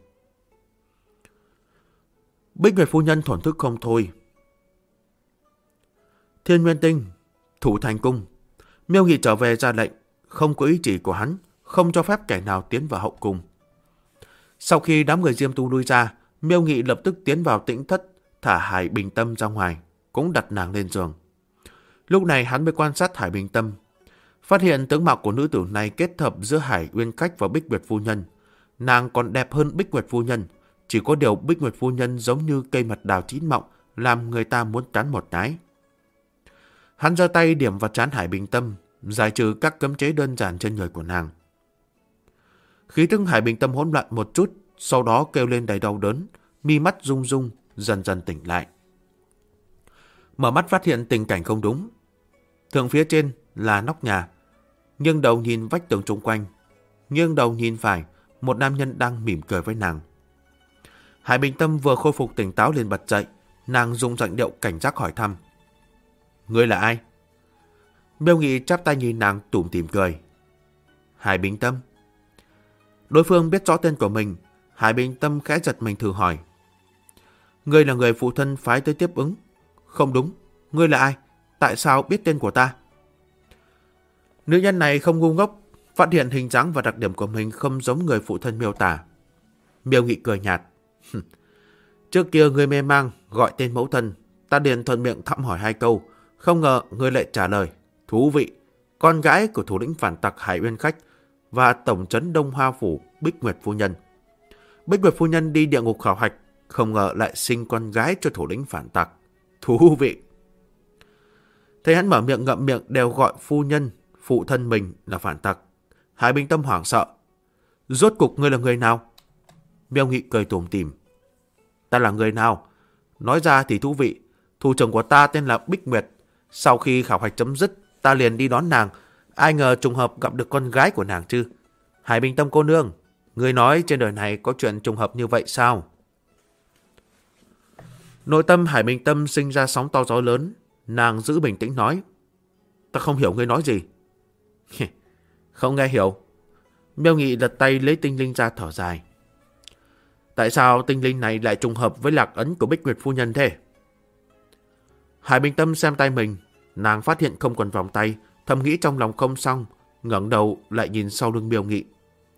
Bích Nguyệt phu nhân thổn thức không thôi. Thiên Nguyên Tinh, thủ thành cung. Miêu Nghị trở về ra lệnh, không có ý chỉ của hắn, không cho phép kẻ nào tiến vào hậu cung. Sau khi đám người Diêm Tu lui ra, Miêu Nghị lập tức tiến vào tĩnh thất, thả Hải Bình Tâm ra ngoài, cũng đặt nàng lên giường. Lúc này hắn mới quan sát Hải Bình Tâm, phát hiện tướng mạo của nữ tử này kết hợp giữa Hải Uyên Khách và Bích Nguyệt phu nhân. Nàng còn đẹp hơn Bích Nguyệt phu nhân, chỉ có điều Bích Nguyệt phu nhân giống như cây mật đào chín mọng, làm người ta muốn cắn một cái. Hắn giơ tay điểm vào trán Hải Bình Tâm, giải trừ các cấm chế đơn giản trên người của nàng. Khí tức Hải Bình Tâm hỗn loạn một chút, sau đó kêu lên đầy đau đớn, mi mắt rung rung, dần dần tỉnh lại. Mở mắt phát hiện tình cảnh không đúng. Thượng phía trên là nóc nhà, nghiêng đầu nhìn vách tường chung quanh, nghiêng đầu nhìn phải, một nam nhân đang mỉm cười với nàng. Hải Bình Tâm vừa khôi phục tỉnh táo liền bật dậy, nàng dùng giọng điệu cảnh giác hỏi thăm. Ngươi là ai? Miêu Nghị chắp tay nhìn nàng tủm tỉm cười. Hải Bình Tâm. Đối phương biết rõ tên của mình, Hải Bình Tâm khẽ giật mình thử hỏi. Ngươi là người phụ thân phái tới tiếp ứng? Không đúng, ngươi là ai? Tại sao biết tên của ta? Nữ nhân này không ngu ngốc, phát hiện hình dáng và đặc điểm của mình không giống người phụ thân miêu tả. Miêu Nghị cười nhạt. Trước kia ngươi mê mang gọi tên mẫu thân, ta liền thuận miệng thăm hỏi 2 câu, không ngờ ngươi lại trả lời. Thú vị, con gái của thủ lĩnh phản tặc Hải Uyên Khách và tổng trấn Đông Hoa Phủ Bích Nguyệt Phu Nhân. Bích Nguyệt Phu Nhân đi địa ngục khảo hạch, không ngờ lại sinh con gái cho thủ lĩnh phản tặc. Thú vị. Thấy hắn mở miệng ngậm miệng đều gọi phu nhân, phụ thân mình là phản tặc, Hải Bình Tâm hoảng sợ. Rốt cục ngươi là người nào? Miêu Nghị cười tủm tỉm. Ta là người nào? Nói ra thì thú vị. Thủ trưởng của ta tên là Bích Nguyệt. Sau khi khảo hạch chấm dứt, ta liền đi đón nàng. Ai ngờ trùng hợp gặp được con gái của nàng chứ. Hải Bình Tâm cô nương, người nói trên đời này có chuyện trùng hợp như vậy sao? Nội tâm Hải Bình Tâm sinh ra sóng to gió lớn. Nàng giữ bình tĩnh nói. Ta không hiểu ngươi nói gì. Không nghe hiểu. Miêu Nghị lật tay lấy tinh linh ra thở dài. Tại sao tinh linh này lại trùng hợp với lạc ấn của Bích Nguyệt Phu Nhân thế? Hải Bình Tâm xem tay mình. Nàng phát hiện không còn vòng tay, thầm nghĩ trong lòng không xong, ngẩng đầu lại nhìn sau lưng Miêu Nghị.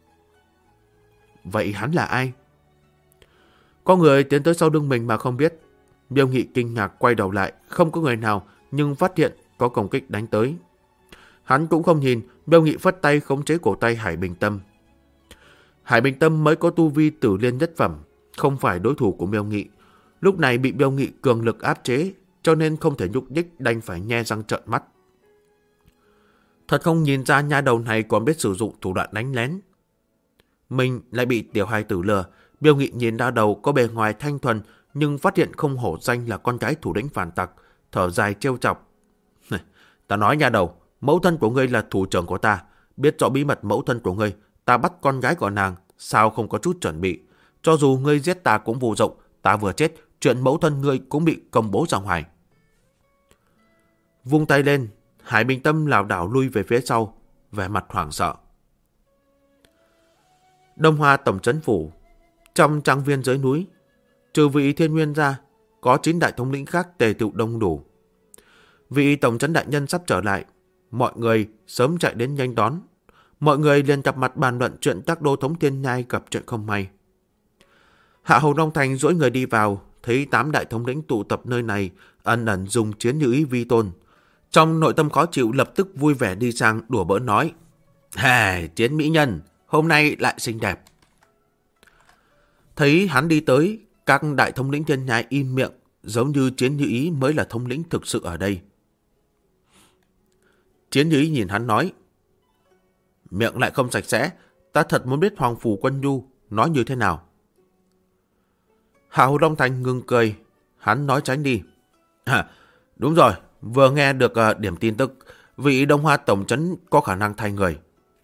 Vậy hắn là ai? Có người tiến tới sau lưng mình mà không biết. Miêu Nghị kinh ngạc quay đầu lại, không có người nào, nhưng phát hiện có công kích đánh tới. Hắn cũng không nhìn, Miêu Nghị phất tay khống chế cổ tay Hải Bình Tâm. Hải Bình Tâm mới có tu vi tử liên nhất phẩm, không phải đối thủ của Miêu Nghị. Lúc này bị Miêu Nghị cường lực áp chế, cho nên không thể nhúc nhích, đành phải nhe răng trợn mắt. Thật không nhìn ra nha đầu này còn biết sử dụng thủ đoạn đánh lén. Mình lại bị tiểu hài tử lừa. Miêu Nghị nhìn đa đầu có bề ngoài thanh thuần, nhưng phát hiện không hổ danh là con gái thủ lĩnh phản tặc, thở dài trêu chọc. Ta nói nha đầu, mẫu thân của ngươi là thủ trưởng của ta, biết rõ bí mật mẫu thân của ngươi, ta bắt con gái của nàng, sao không có chút chuẩn bị? Cho dù ngươi giết ta cũng vô dụng, ta vừa chết, chuyện mẫu thân ngươi cũng bị công bố ra ngoài. Vung tay lên, Hải Bình Tâm lảo đảo lui về phía sau, vẻ mặt hoảng sợ. Đông Hoa tổng trấn phủ, trong trang viên dưới núi, trừ vị Thiên Nguyên ra, có 9 đại thống lĩnh khác tề tựu đông đủ. Vị tổng trấn đại nhân sắp trở lại, mọi người sớm chạy đến nhanh đón. Mọi người liền gặp mặt bàn luận chuyện các đô thống Thiên Nhai gặp chuyện không may. Hạ Hầu Đông Thành dỗi người đi vào, thấy 8 đại thống lĩnh tụ tập nơi này, ẩn ẩn dùng chiến như ý vi tôn. Trong nội tâm khó chịu lập tức vui vẻ đi sang đùa bỡn nói. Chiến mỹ nhân, hôm nay lại xinh đẹp. Thấy hắn đi tới, các đại thống lĩnh Thiên Nhai im miệng, giống như Chiến Như Ý mới là thống lĩnh thực sự ở đây. Chiến Như Ý nhìn hắn nói. Miệng lại không sạch sẽ, ta thật muốn biết Hoàng Phủ Quân Nhu nói như thế nào. Hạ Hầu Đông Thành ngừng cười, hắn nói tránh đi. Đúng rồi, vừa nghe được điểm tin tức, vị Đông Hoa tổng trấn có khả năng thay người.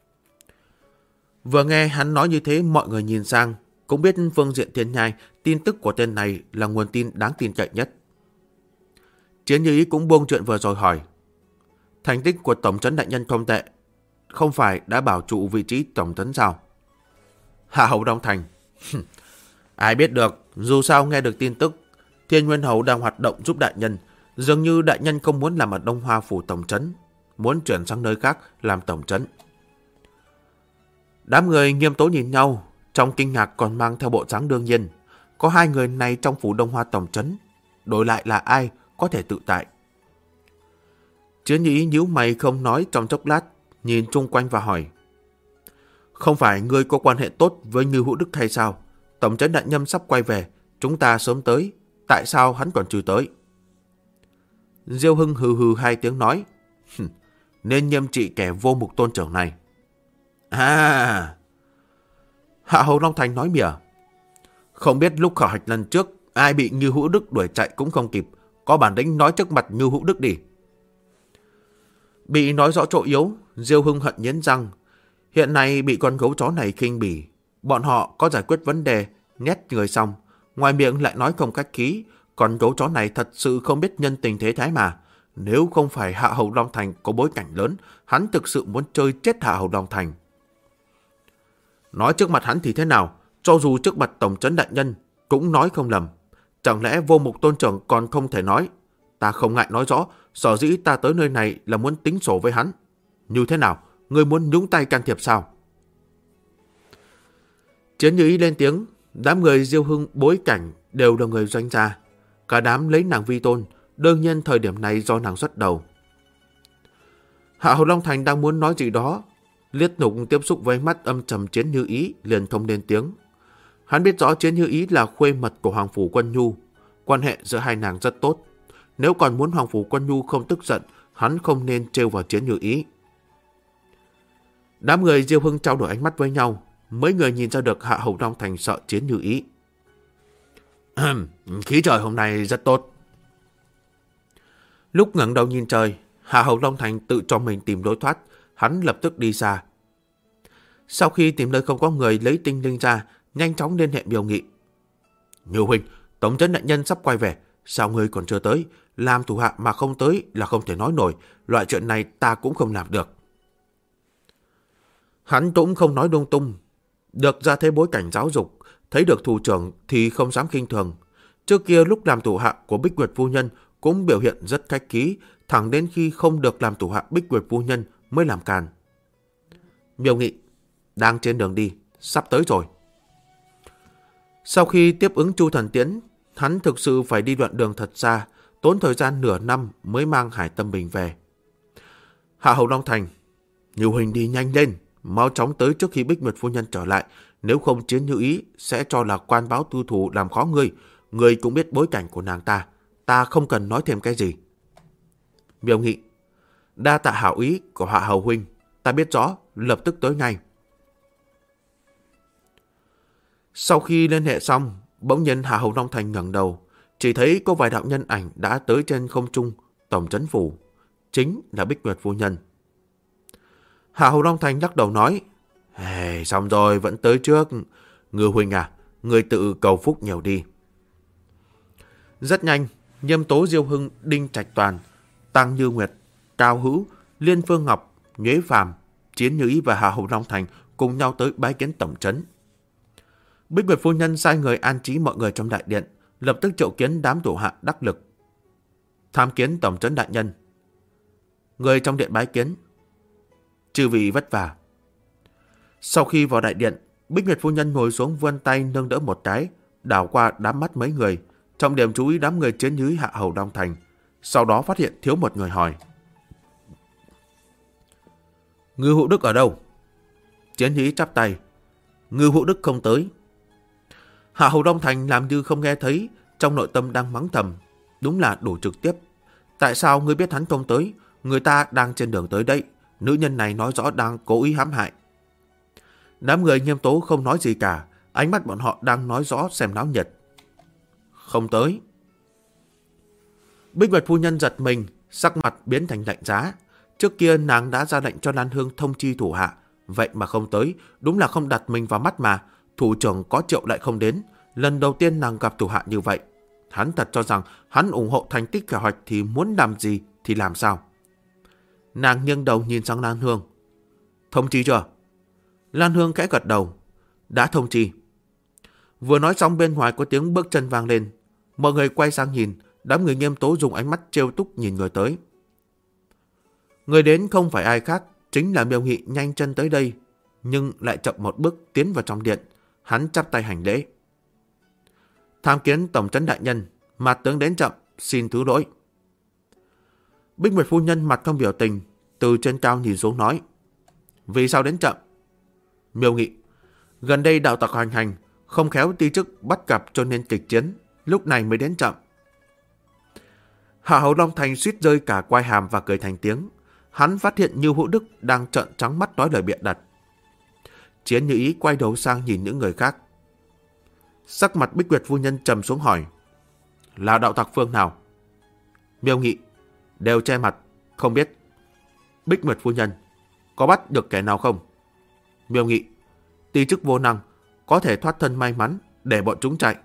Vừa nghe hắn nói như thế, mọi người nhìn sang, cũng biết phương diện Thiên Nhai, tin tức của tên này là nguồn tin đáng tin cậy nhất. Chiến Như Ý cũng buông chuyện vừa rồi hỏi. Thành tích của tổng trấn đại nhân không tệ, không phải đã bảo trụ vị trí tổng trấn sao? Hạ Hầu Đông Thành. Ai biết được, dù sao nghe được tin tức, Thiên Nguyên Hầu đang hoạt động giúp đại nhân. Dường như đại nhân không muốn làm ở Đông Hoa phủ tổng trấn, muốn chuyển sang nơi khác làm tổng trấn. Đám người nghiêm tố nhìn nhau, trong kinh ngạc còn mang theo bộ dáng đương nhiên. Có 2 người này trong phủ Đông Hoa tổng trấn, đổi lại là ai có thể tự tại. Chiến Như Ý nhíu mày không nói trong chốc lát, nhìn chung quanh và hỏi. Không phải ngươi có quan hệ tốt với Như Hữu Đức hay sao? Tổng trấn đại nhân sắp quay về, chúng ta sớm tới, tại sao hắn còn chưa tới? Diêu Hưng hừ hừ 2 tiếng nói. Nên nghiêm trị kẻ vô mục tôn trưởng này. Hạ Hầu Long Thành nói mỉa. Không biết lúc khảo hạch lần trước, ai bị Như Hữu Đức đuổi chạy cũng không kịp, có bản lĩnh nói trước mặt Như Hữu Đức đi. Bị nói rõ chỗ yếu, Diêu Hưng hận nghiến răng. Hiện nay bị con gấu chó này khinh bỉ, bọn họ có giải quyết vấn đề, nhét người xong, ngoài miệng lại nói không khách khí. Con gấu chó này thật sự không biết nhân tình thế thái mà. Nếu không phải Hạ Hầu Long Thành có bối cảnh lớn, hắn thực sự muốn chơi chết Hạ Hầu Long Thành. Nói trước mặt hắn thì thế nào? Cho dù trước mặt tổng trấn đại nhân cũng nói không lầm. Chẳng lẽ vô mục tôn trưởng còn không thể nói? Ta không ngại nói rõ, sở dĩ ta tới nơi này là muốn tính sổ với hắn. Như thế nào? Ngươi muốn nhúng tay can thiệp sao? Chiến Như Ý lên tiếng. Đám người Diêu Hưng bối cảnh đều là người doanh gia. Cả đám lấy nàng vi tôn. Đương nhiên thời điểm này do nàng xuất đầu. Hạ Hầu Long Thành đang muốn nói gì đó. Liệt Nục tiếp xúc với mắt âm trầm Chiến Như Ý liền không lên tiếng. Hắn biết rõ Chiến Như Ý là khuê mật của Hoàng Phủ Quân Nhu. Quan hệ giữa hai nàng rất tốt. Nếu còn muốn Hoàng Phủ Quân Nhu không tức giận, hắn không nên trêu vào Chiến Như Ý. Đám người Diêu Hưng trao đổi ánh mắt với nhau. Mấy người nhìn ra được Hạ Hầu Long Thành sợ Chiến Như Ý. Khí trời hôm nay rất tốt. Lúc ngẩng đầu nhìn trời, Hạ Hầu Long Thành tự cho mình tìm lối thoát. Hắn lập tức đi xa. Sau khi tìm nơi không có người lấy tinh linh ra, nhanh chóng liên hệ Miêu Nghị. Như huynh, tổng trấn đại nhân sắp quay về. Sao ngươi còn chưa tới? Làm thủ hạ mà không tới là không thể nói nổi. Loại chuyện này ta cũng không làm được. Hắn cũng không nói lung tung. Được ra thế bối cảnh giáo dục, thấy được thủ trưởng thì không dám khinh thường. Trước kia lúc làm thủ hạ của Bích Nguyệt phu nhân cũng biểu hiện rất khách khí, thẳng đến khi không được làm thủ hạ Bích Nguyệt phu nhân mới làm càn. Miêu Nghị, đang trên đường đi, sắp tới rồi. Sau khi tiếp ứng Chu Thần Tiễn, hắn thực sự phải đi đoạn đường thật xa, tốn thời gian nửa năm mới mang Hải Tâm Bình về. Hạ Hầu Long Thành, Như huynh đi nhanh lên, mau chóng tới trước khi Bích Nguyệt phu nhân trở lại, nếu không Chiến Như Ý sẽ cho là quan báo tư thủ làm khó ngươi. Ngươi cũng biết bối cảnh của nàng ta không cần nói thêm cái gì. Miêu Nghị, đa tạ hảo ý của Hạ Hầu huynh, ta biết rõ, lập tức tới ngay. Sau khi liên hệ xong, bỗng nhiên Hạ Hầu Long Thành ngẩng đầu, chỉ thấy có vài đạo nhân ảnh đã tới trên không trung tổng trấn phủ, chính là Bích Nguyệt phu nhân. Hạ Hầu Long Thành lắc đầu nói, xong rồi vẫn tới trước. Ngư huynh à, người tự cầu phúc nhiều đi. Rất nhanh, Nhâm Tố, Diêu Hưng, Đinh Trạch Toàn, Tăng Như Nguyệt, Cao Hữu, Liên Phương Ngọc, Nhuế Phàm, Chiến Như Ý và Hạ Hầu Long Thành cùng nhau tới bái kiến tổng trấn. Bích Nguyệt phu nhân sai người an trí mọi người trong đại điện, lập tức triệu kiến đám thủ hạ đắc lực. Tham kiến tổng trấn đại nhân. Người trong điện bái kiến. Chư vị vất vả. Sau khi vào đại điện, Bích Nguyệt phu nhân ngồi xuống vươn tay nâng đỡ một cái, đảo qua đám mắt mấy người, trong điểm chú ý đám người Chiến Như Ý, Hạ Hầu Long Thành. Sau đó phát hiện thiếu một người hỏi. Ngư Hữu Đức ở đâu? Chiến Như Ý chắp tay. Ngư Hữu Đức không tới. Hạ Hầu Long Thành làm như không nghe thấy, trong nội tâm đang mắng thầm. Đúng là đủ trực tiếp. Tại sao ngươi biết hắn không tới? Người ta đang trên đường tới đây. Nữ nhân này nói rõ đang cố ý hãm hại. Đám người Nghiêm Tố không nói gì cả. Ánh mắt bọn họ đang nói rõ xem náo nhiệt. Không tới. Bích Nguyệt phu nhân giật mình, sắc mặt biến thành lạnh giá. Trước kia nàng đã ra lệnh cho Lan Hương thông chi thủ hạ. Vậy mà không tới, đúng là không đặt mình vào mắt mà. Thủ trưởng có triệu lại không đến. Lần đầu tiên nàng gặp thủ hạ như vậy. Hắn thật cho rằng hắn ủng hộ thành tích kế hoạch thì muốn làm gì thì làm sao. Nàng nghiêng đầu nhìn sang Lan Hương. Thông chi chưa? Lan Hương khẽ gật đầu. Đã thông chi. Vừa nói xong bên ngoài có tiếng bước chân vang lên. Mọi người quay sang nhìn. Đám người Nghiêm Tố dùng ánh mắt trêu túc nhìn người tới. Người đến không phải ai khác, chính là Miêu Nghị nhanh chân tới đây, nhưng lại chậm một bước tiến vào trong điện. Hắn chắp tay hành lễ. Tham kiến tổng trấn đại nhân, mặt tướng đến chậm, xin thứ lỗi. Bích Nguyệt phu nhân mặt không biểu tình, từ trên cao nhìn xuống nói. Vì sao đến chậm? Miêu Nghị, gần đây đạo tặc hoành hành, không khéo ti chức bắt gặp cho nên kịch chiến, lúc này mới đến chậm. Hạ Hầu Long Thành suýt rơi cả quai hàm và cười thành tiếng. Hắn phát hiện Như Hữu Đức đang trợn trắng mắt nói lời bịa đặt. Chiến Như Ý quay đầu sang nhìn những người khác. Sắc mặt Bích Nguyệt phu nhân trầm xuống hỏi. Là đạo tặc phương nào? Miêu Nghị, đều che mặt, không biết. Bích Nguyệt phu nhân, có bắt được kẻ nào không? Miêu Nghị, ti chức vô năng, có thể thoát thân may mắn, để bọn chúng chạy.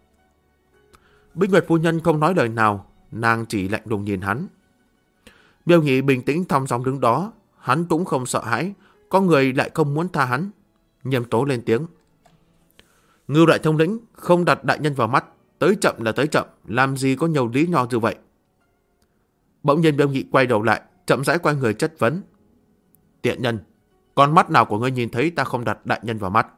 Bích Nguyệt phu nhân không nói lời nào, nàng chỉ lạnh lùng nhìn hắn. Miêu Nghị bình tĩnh thong dong đứng đó, hắn cũng không sợ hãi, có người lại không muốn tha hắn. Nghiêm Tố lên tiếng. Ngưu đại thống lĩnh không đặt đại nhân vào mắt, tới chậm là tới chậm, làm gì có nhiều lý do như vậy. Bỗng nhiên Miêu Nghị quay đầu lại, chậm rãi quay người chất vấn. Tiện nhân, Con mắt nào của ngươi nhìn thấy ta không đặt đại nhân vào mắt?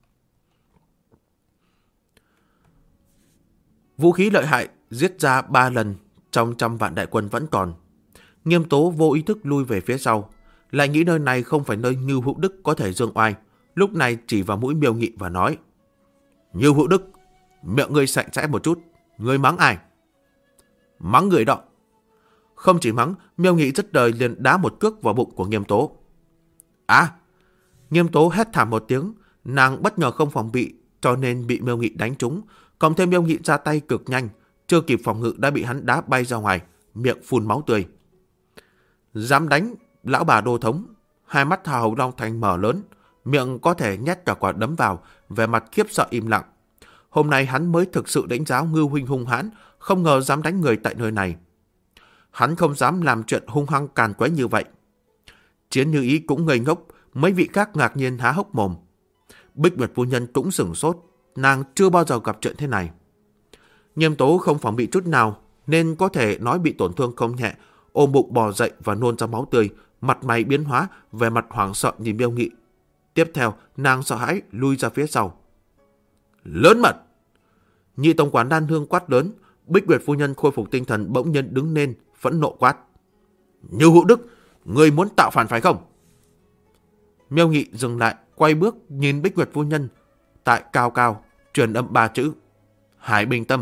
Vũ khí lợi hại giết ra 3 lần trong 100 vạn đại quân vẫn còn. Nghiêm Tố vô ý thức lui về phía sau, lại nghĩ nơi này không phải nơi Ngưu Hữu Đức có thể dương oai, lúc này chỉ vào mũi Miêu Nghị và nói: Ngưu Hữu Đức, miệng ngươi sạch sẽ một chút, ngươi mắng ai? Mắng người đó. Không chỉ mắng, Miêu Nghị rất đời liền đá một cước vào bụng của Nghiêm Tố. À! Nghiêm Tố hét thảm một tiếng, nàng bất ngờ không phòng bị, cho nên bị Miêu Nghị đánh trúng, cộng thêm Miêu Nghị ra tay cực nhanh, chưa kịp phòng ngự đã bị hắn đá bay ra ngoài, miệng phun máu tươi. Dám đánh, lão bà Đô Thống, hai mắt Hào Long Thành mở lớn, miệng có thể nhét cả quả đấm vào, vẻ mặt khiếp sợ im lặng. Hôm nay hắn mới thực sự đánh giá Ngưu huynh hung hãn, không ngờ dám đánh người tại nơi này. Hắn không dám làm chuyện hung hăng càn quấy như vậy. Chiến Như Ý cũng ngây ngốc, mấy vị khác ngạc nhiên há hốc mồm. Bích Nguyệt phu nhân cũng sửng sốt, nàng chưa bao giờ gặp chuyện thế này. Nghiêm Tố không phòng bị chút nào, nên có thể nói bị tổn thương không nhẹ, ôm bụng bò dậy và nôn ra máu tươi, mặt mày biến hóa, vẻ mặt hoảng sợ nhìn Miêu Nghị. Tiếp theo, nàng sợ hãi lui ra phía sau. Lớn mật! Nhị tổng quản Đan Hương quát lớn, Bích Nguyệt phu nhân khôi phục tinh thần bỗng nhiên đứng lên, phẫn nộ quát: Như Hữu Đức, ngươi muốn tạo phản phải không? Miêu Nghị dừng lại, quay bước nhìn Bích Nguyệt phu nhân, tại cao cao truyền âm 3 chữ: Hải bình tâm.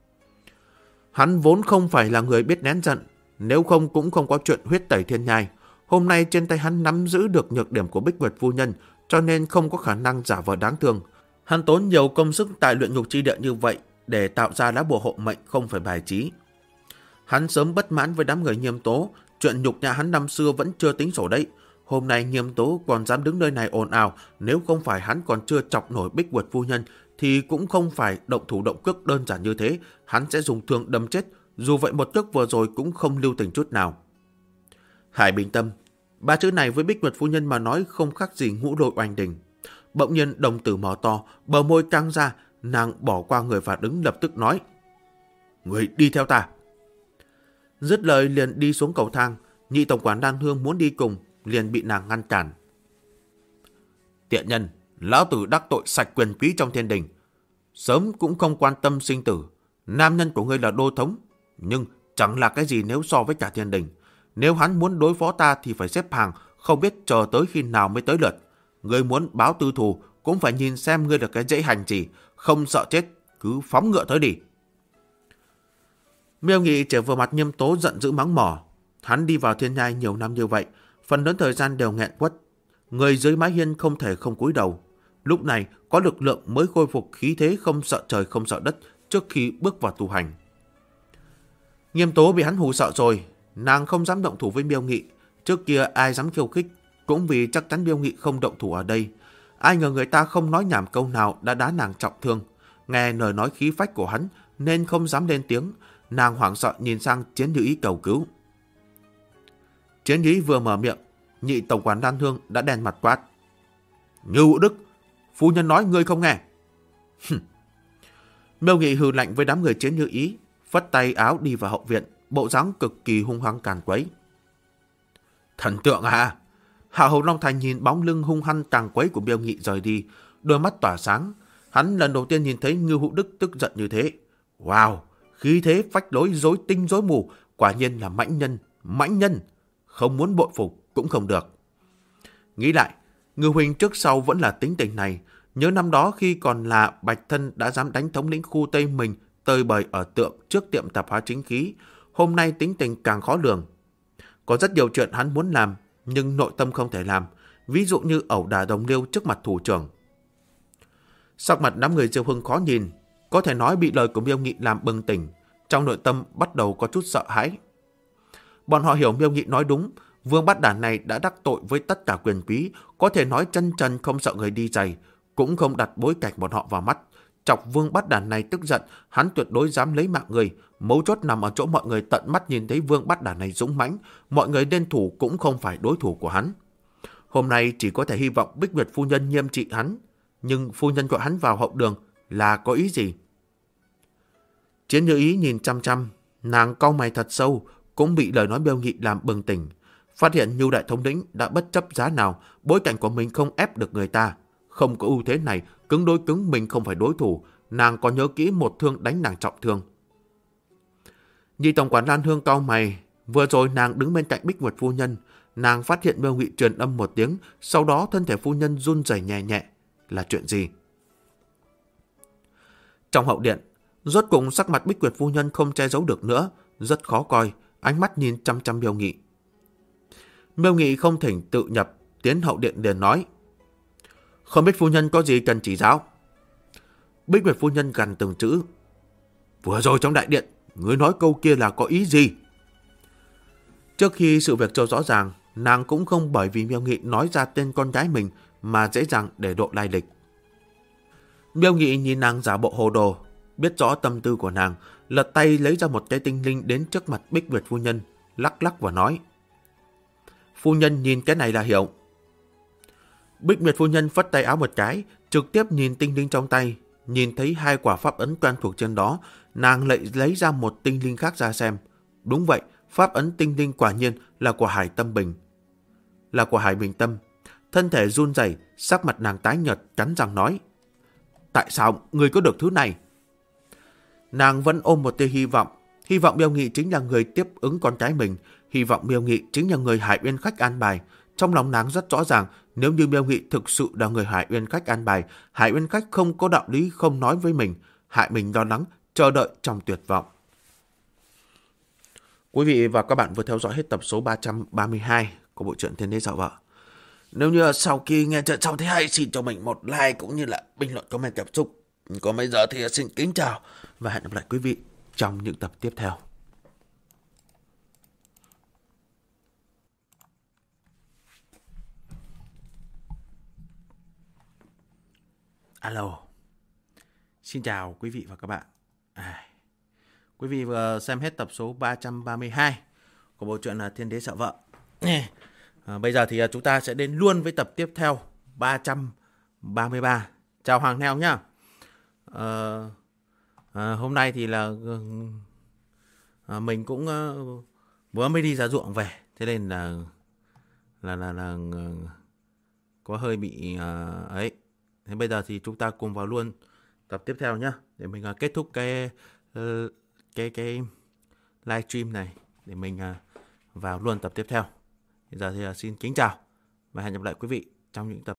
Hắn vốn không phải là người biết nén giận, nếu không cũng không có chuyện huyết tẩy thiên nhai. Hôm nay trên tay hắn nắm giữ được nhược điểm của Bích Nguyệt phu nhân, cho nên không có khả năng giả vờ đáng thương. Hắn tốn nhiều công sức tại luyện ngục chi địa như vậy để tạo ra lá bùa hộ mệnh không phải bài trí. Hắn sớm bất mãn với đám người Nghiêm Tố, chuyện nhục nhã hắn năm xưa vẫn chưa tính sổ đấy. Hôm nay Nghiêm Tố còn dám đứng nơi này ồn ào, nếu không phải hắn còn chưa chọc nổi Bích Nguyệt phu nhân thì cũng không phải động thủ động cước đơn giản như thế, hắn sẽ dùng thương đâm chết, dù vậy một cước vừa rồi cũng không lưu tình chút nào. Hải bình tâm, 3 chữ này với Bích Nguyệt phu nhân mà nói không khác gì ngũ đôi oanh đình. Bỗng nhiên đồng tử mở to, bờ môi căng ra, nàng bỏ qua người và đứng lập tức nói: Người đi theo ta. Dứt lời liền đi xuống cầu thang, nhị tổng quản Đan Hương muốn đi cùng, liền bị nàng ngăn cản. Tiện nhân, lão tử đắc tội sạch quyền quý trong thiên đình, sớm cũng không quan tâm sinh tử. Nam nhân của ngươi là Đô Thống, nhưng chẳng là cái gì nếu so với cả thiên đình. Nếu hắn muốn đối phó ta thì phải xếp hàng, không biết chờ tới khi nào mới tới lượt. Ngươi muốn báo tư thù cũng phải nhìn xem ngươi là cái dễ hành gì, không sợ chết, cứ phóng ngựa tới đi. Miêu Nghị trở vào mặt Nghiêm Tố giận dữ mắng mỏ. Hắn đi vào thiên nhai nhiều năm như vậy, phần lớn thời gian đều nghẹn quất. Người dưới mái hiên không thể không cúi đầu. Lúc này có lực lượng mới khôi phục khí thế không sợ trời không sợ đất trước khi bước vào tu hành. Nghiêm Tố bị hắn hù sợ rồi, nàng không dám động thủ với Miêu Nghị. Trước kia ai dám khiêu khích, cũng vì chắc chắn Miêu Nghị không động thủ ở đây. Ai ngờ người ta không nói nhảm câu nào đã đá nàng trọng thương. Nghe lời nói khí phách của hắn nên không dám lên tiếng. Nàng hoảng sợ nhìn sang Chiến Như Ý cầu cứu. Chiến Như Ý vừa mở miệng, nhị tổng quản Đan Hương đã đen mặt quát: Ngưu Đức, phu nhân nói ngươi không nghe. Miêu Nghị hừ lạnh với đám người Chiến Như Ý, phất tay áo đi vào hậu viện, bộ dáng cực kỳ hung hăng càn quấy. Thần tượng à? Hạ Hầu Long Thành nhìn bóng lưng hung hăng càn quấy của Miêu Nghị rời đi, đôi mắt tỏa sáng. Hắn lần đầu tiên nhìn thấy Ngưu Hữu Đức tức giận như thế. Wow, khí thế phách lối rối tinh rối mù, quả nhiên là mãnh nhân, không muốn bội phục cũng không được. Nghĩ lại, Ngưu huynh trước sau vẫn là tính tình này. Nhớ năm đó khi còn là Bạch Thân đã dám đánh thống lĩnh khu Tây mình tơi bời ở tượng trước tiệm tạp hóa chính khí. Hôm nay tính tình càng khó lường. Có rất nhiều chuyện hắn muốn làm, nhưng nội tâm không thể làm. Ví dụ như ẩu đả đồng liêu trước mặt thủ trưởng. Sắc mặt đám người Diêu Hưng khó nhìn, có thể nói bị lời của Miêu Nghị làm bừng tỉnh, trong nội tâm bắt đầu có chút sợ hãi. Bọn họ hiểu Miêu Nghị nói đúng, Vương Bát Đản này đã đắc tội với tất cả quyền quý, có thể nói chân trần không sợ người đi giày, cũng không đặt bối cảnh bọn họ vào mắt. Chọc Vương Bát Đản này tức giận, hắn tuyệt đối dám lấy mạng người. Mấu chốt nằm ở chỗ mọi người tận mắt nhìn thấy Vương Bát Đản này dũng mãnh, mọi người liên thủ cũng không phải đối thủ của hắn. Hôm nay chỉ có thể hy vọng Bích Nguyệt phu nhân nghiêm trị hắn, nhưng phu nhân gọi hắn vào hậu đường là có ý gì? Chiến Như Ý nhìn chăm chăm, nàng cau mày thật sâu, cũng bị lời nói Miêu Nghị làm bừng tỉnh. Phát hiện Nhu Đại Thống lĩnh đã bất chấp giá nào, bối cảnh của mình không ép được người ta. Không có ưu thế này, cứng đối cứng mình không phải đối thủ, nàng có nhớ kỹ một thương đánh nàng trọng thương. Nhị tổng quản Lan Hương cau mày, vừa rồi nàng đứng bên cạnh Bích Nguyệt phu nhân, nàng phát hiện Miêu Nghị truyền âm một tiếng, sau đó thân thể phu nhân run rẩy nhẹ nhẹ. Là chuyện gì? Trong hậu điện, rốt cùng sắc mặt Bích Nguyệt phu nhân không che giấu được nữa, rất khó coi, ánh mắt nhìn chăm chăm Miêu Nghị. Miêu Nghị không thỉnh tự nhập, tiến hậu điện liền nói: không biết phu nhân có gì cần chỉ giáo? Bích Nguyệt phu nhân gằn từng chữ: vừa rồi trong đại điện, ngươi nói câu kia là có ý gì? Trước khi sự việc cho rõ ràng, nàng cũng không bởi vì Miêu Nghị nói ra tên con gái mình mà dễ dàng để độ lai lịch. Miêu Nghị nhìn nàng giả bộ hồ đồ, biết rõ tâm tư của nàng, lật tay lấy ra một cái tinh linh đến trước mặt Bích Nguyệt phu nhân, lắc lắc và nói: phu nhân nhìn cái này là hiểu. Bích Nguyệt phu nhân phất tay áo một cái, trực tiếp nhìn tinh linh trong tay, nhìn thấy 2 quả pháp ấn quen thuộc trên đó, nàng lại lấy ra một tinh linh khác ra xem. Đúng vậy, pháp ấn tinh linh quả nhiên là của Hải Tâm Bình. Là của Hải Bình Tâm. Thân thể run rẩy, sắc mặt nàng tái nhợt, cắn răng nói: tại sao người có được thứ này? Nàng vẫn ôm một tia hy vọng Miêu Nghị chính là người tiếp ứng con cái mình, hy vọng Miêu Nghị chính là người Hải Uyên Khách an bài. Trong lòng nàng rất rõ ràng, nếu như Miêu Nghị thực sự là người Hải Uyên Khách an bài, Hải Uyên Khách không có đạo lý không nói với mình, hại mình lo lắng, chờ đợi trong tuyệt vọng. Quý vị và các bạn vừa theo dõi hết tập số 332 của bộ truyện Thiên Đế Dạo Vợ. Nếu như sau khi nghe chuyện xong thấy hay, xin cho mình một like cũng như là bình luận comment cảm xúc. Còn bây giờ thì xin kính chào và hẹn gặp lại quý vị trong những tập tiếp theo. Alo. Xin chào quý vị và các bạn. Quý vị vừa xem hết tập số 332 của bộ truyện là Thiên Đế Sợ Vợ. Bây giờ thì chúng ta sẽ đến luôn với tập tiếp theo 333. Chào Hoàng Neo nhá. Hôm nay thì là mình cũng vừa mới đi ra ruộng về, thế nên là có hơi bị ấy. Thế bây giờ thì chúng ta cùng vào luôn tập tiếp theo nhá, để mình kết thúc cái live stream này để mình vào luôn tập tiếp theo. Bây giờ thì xin kính chào và hẹn gặp lại quý vị trong những tập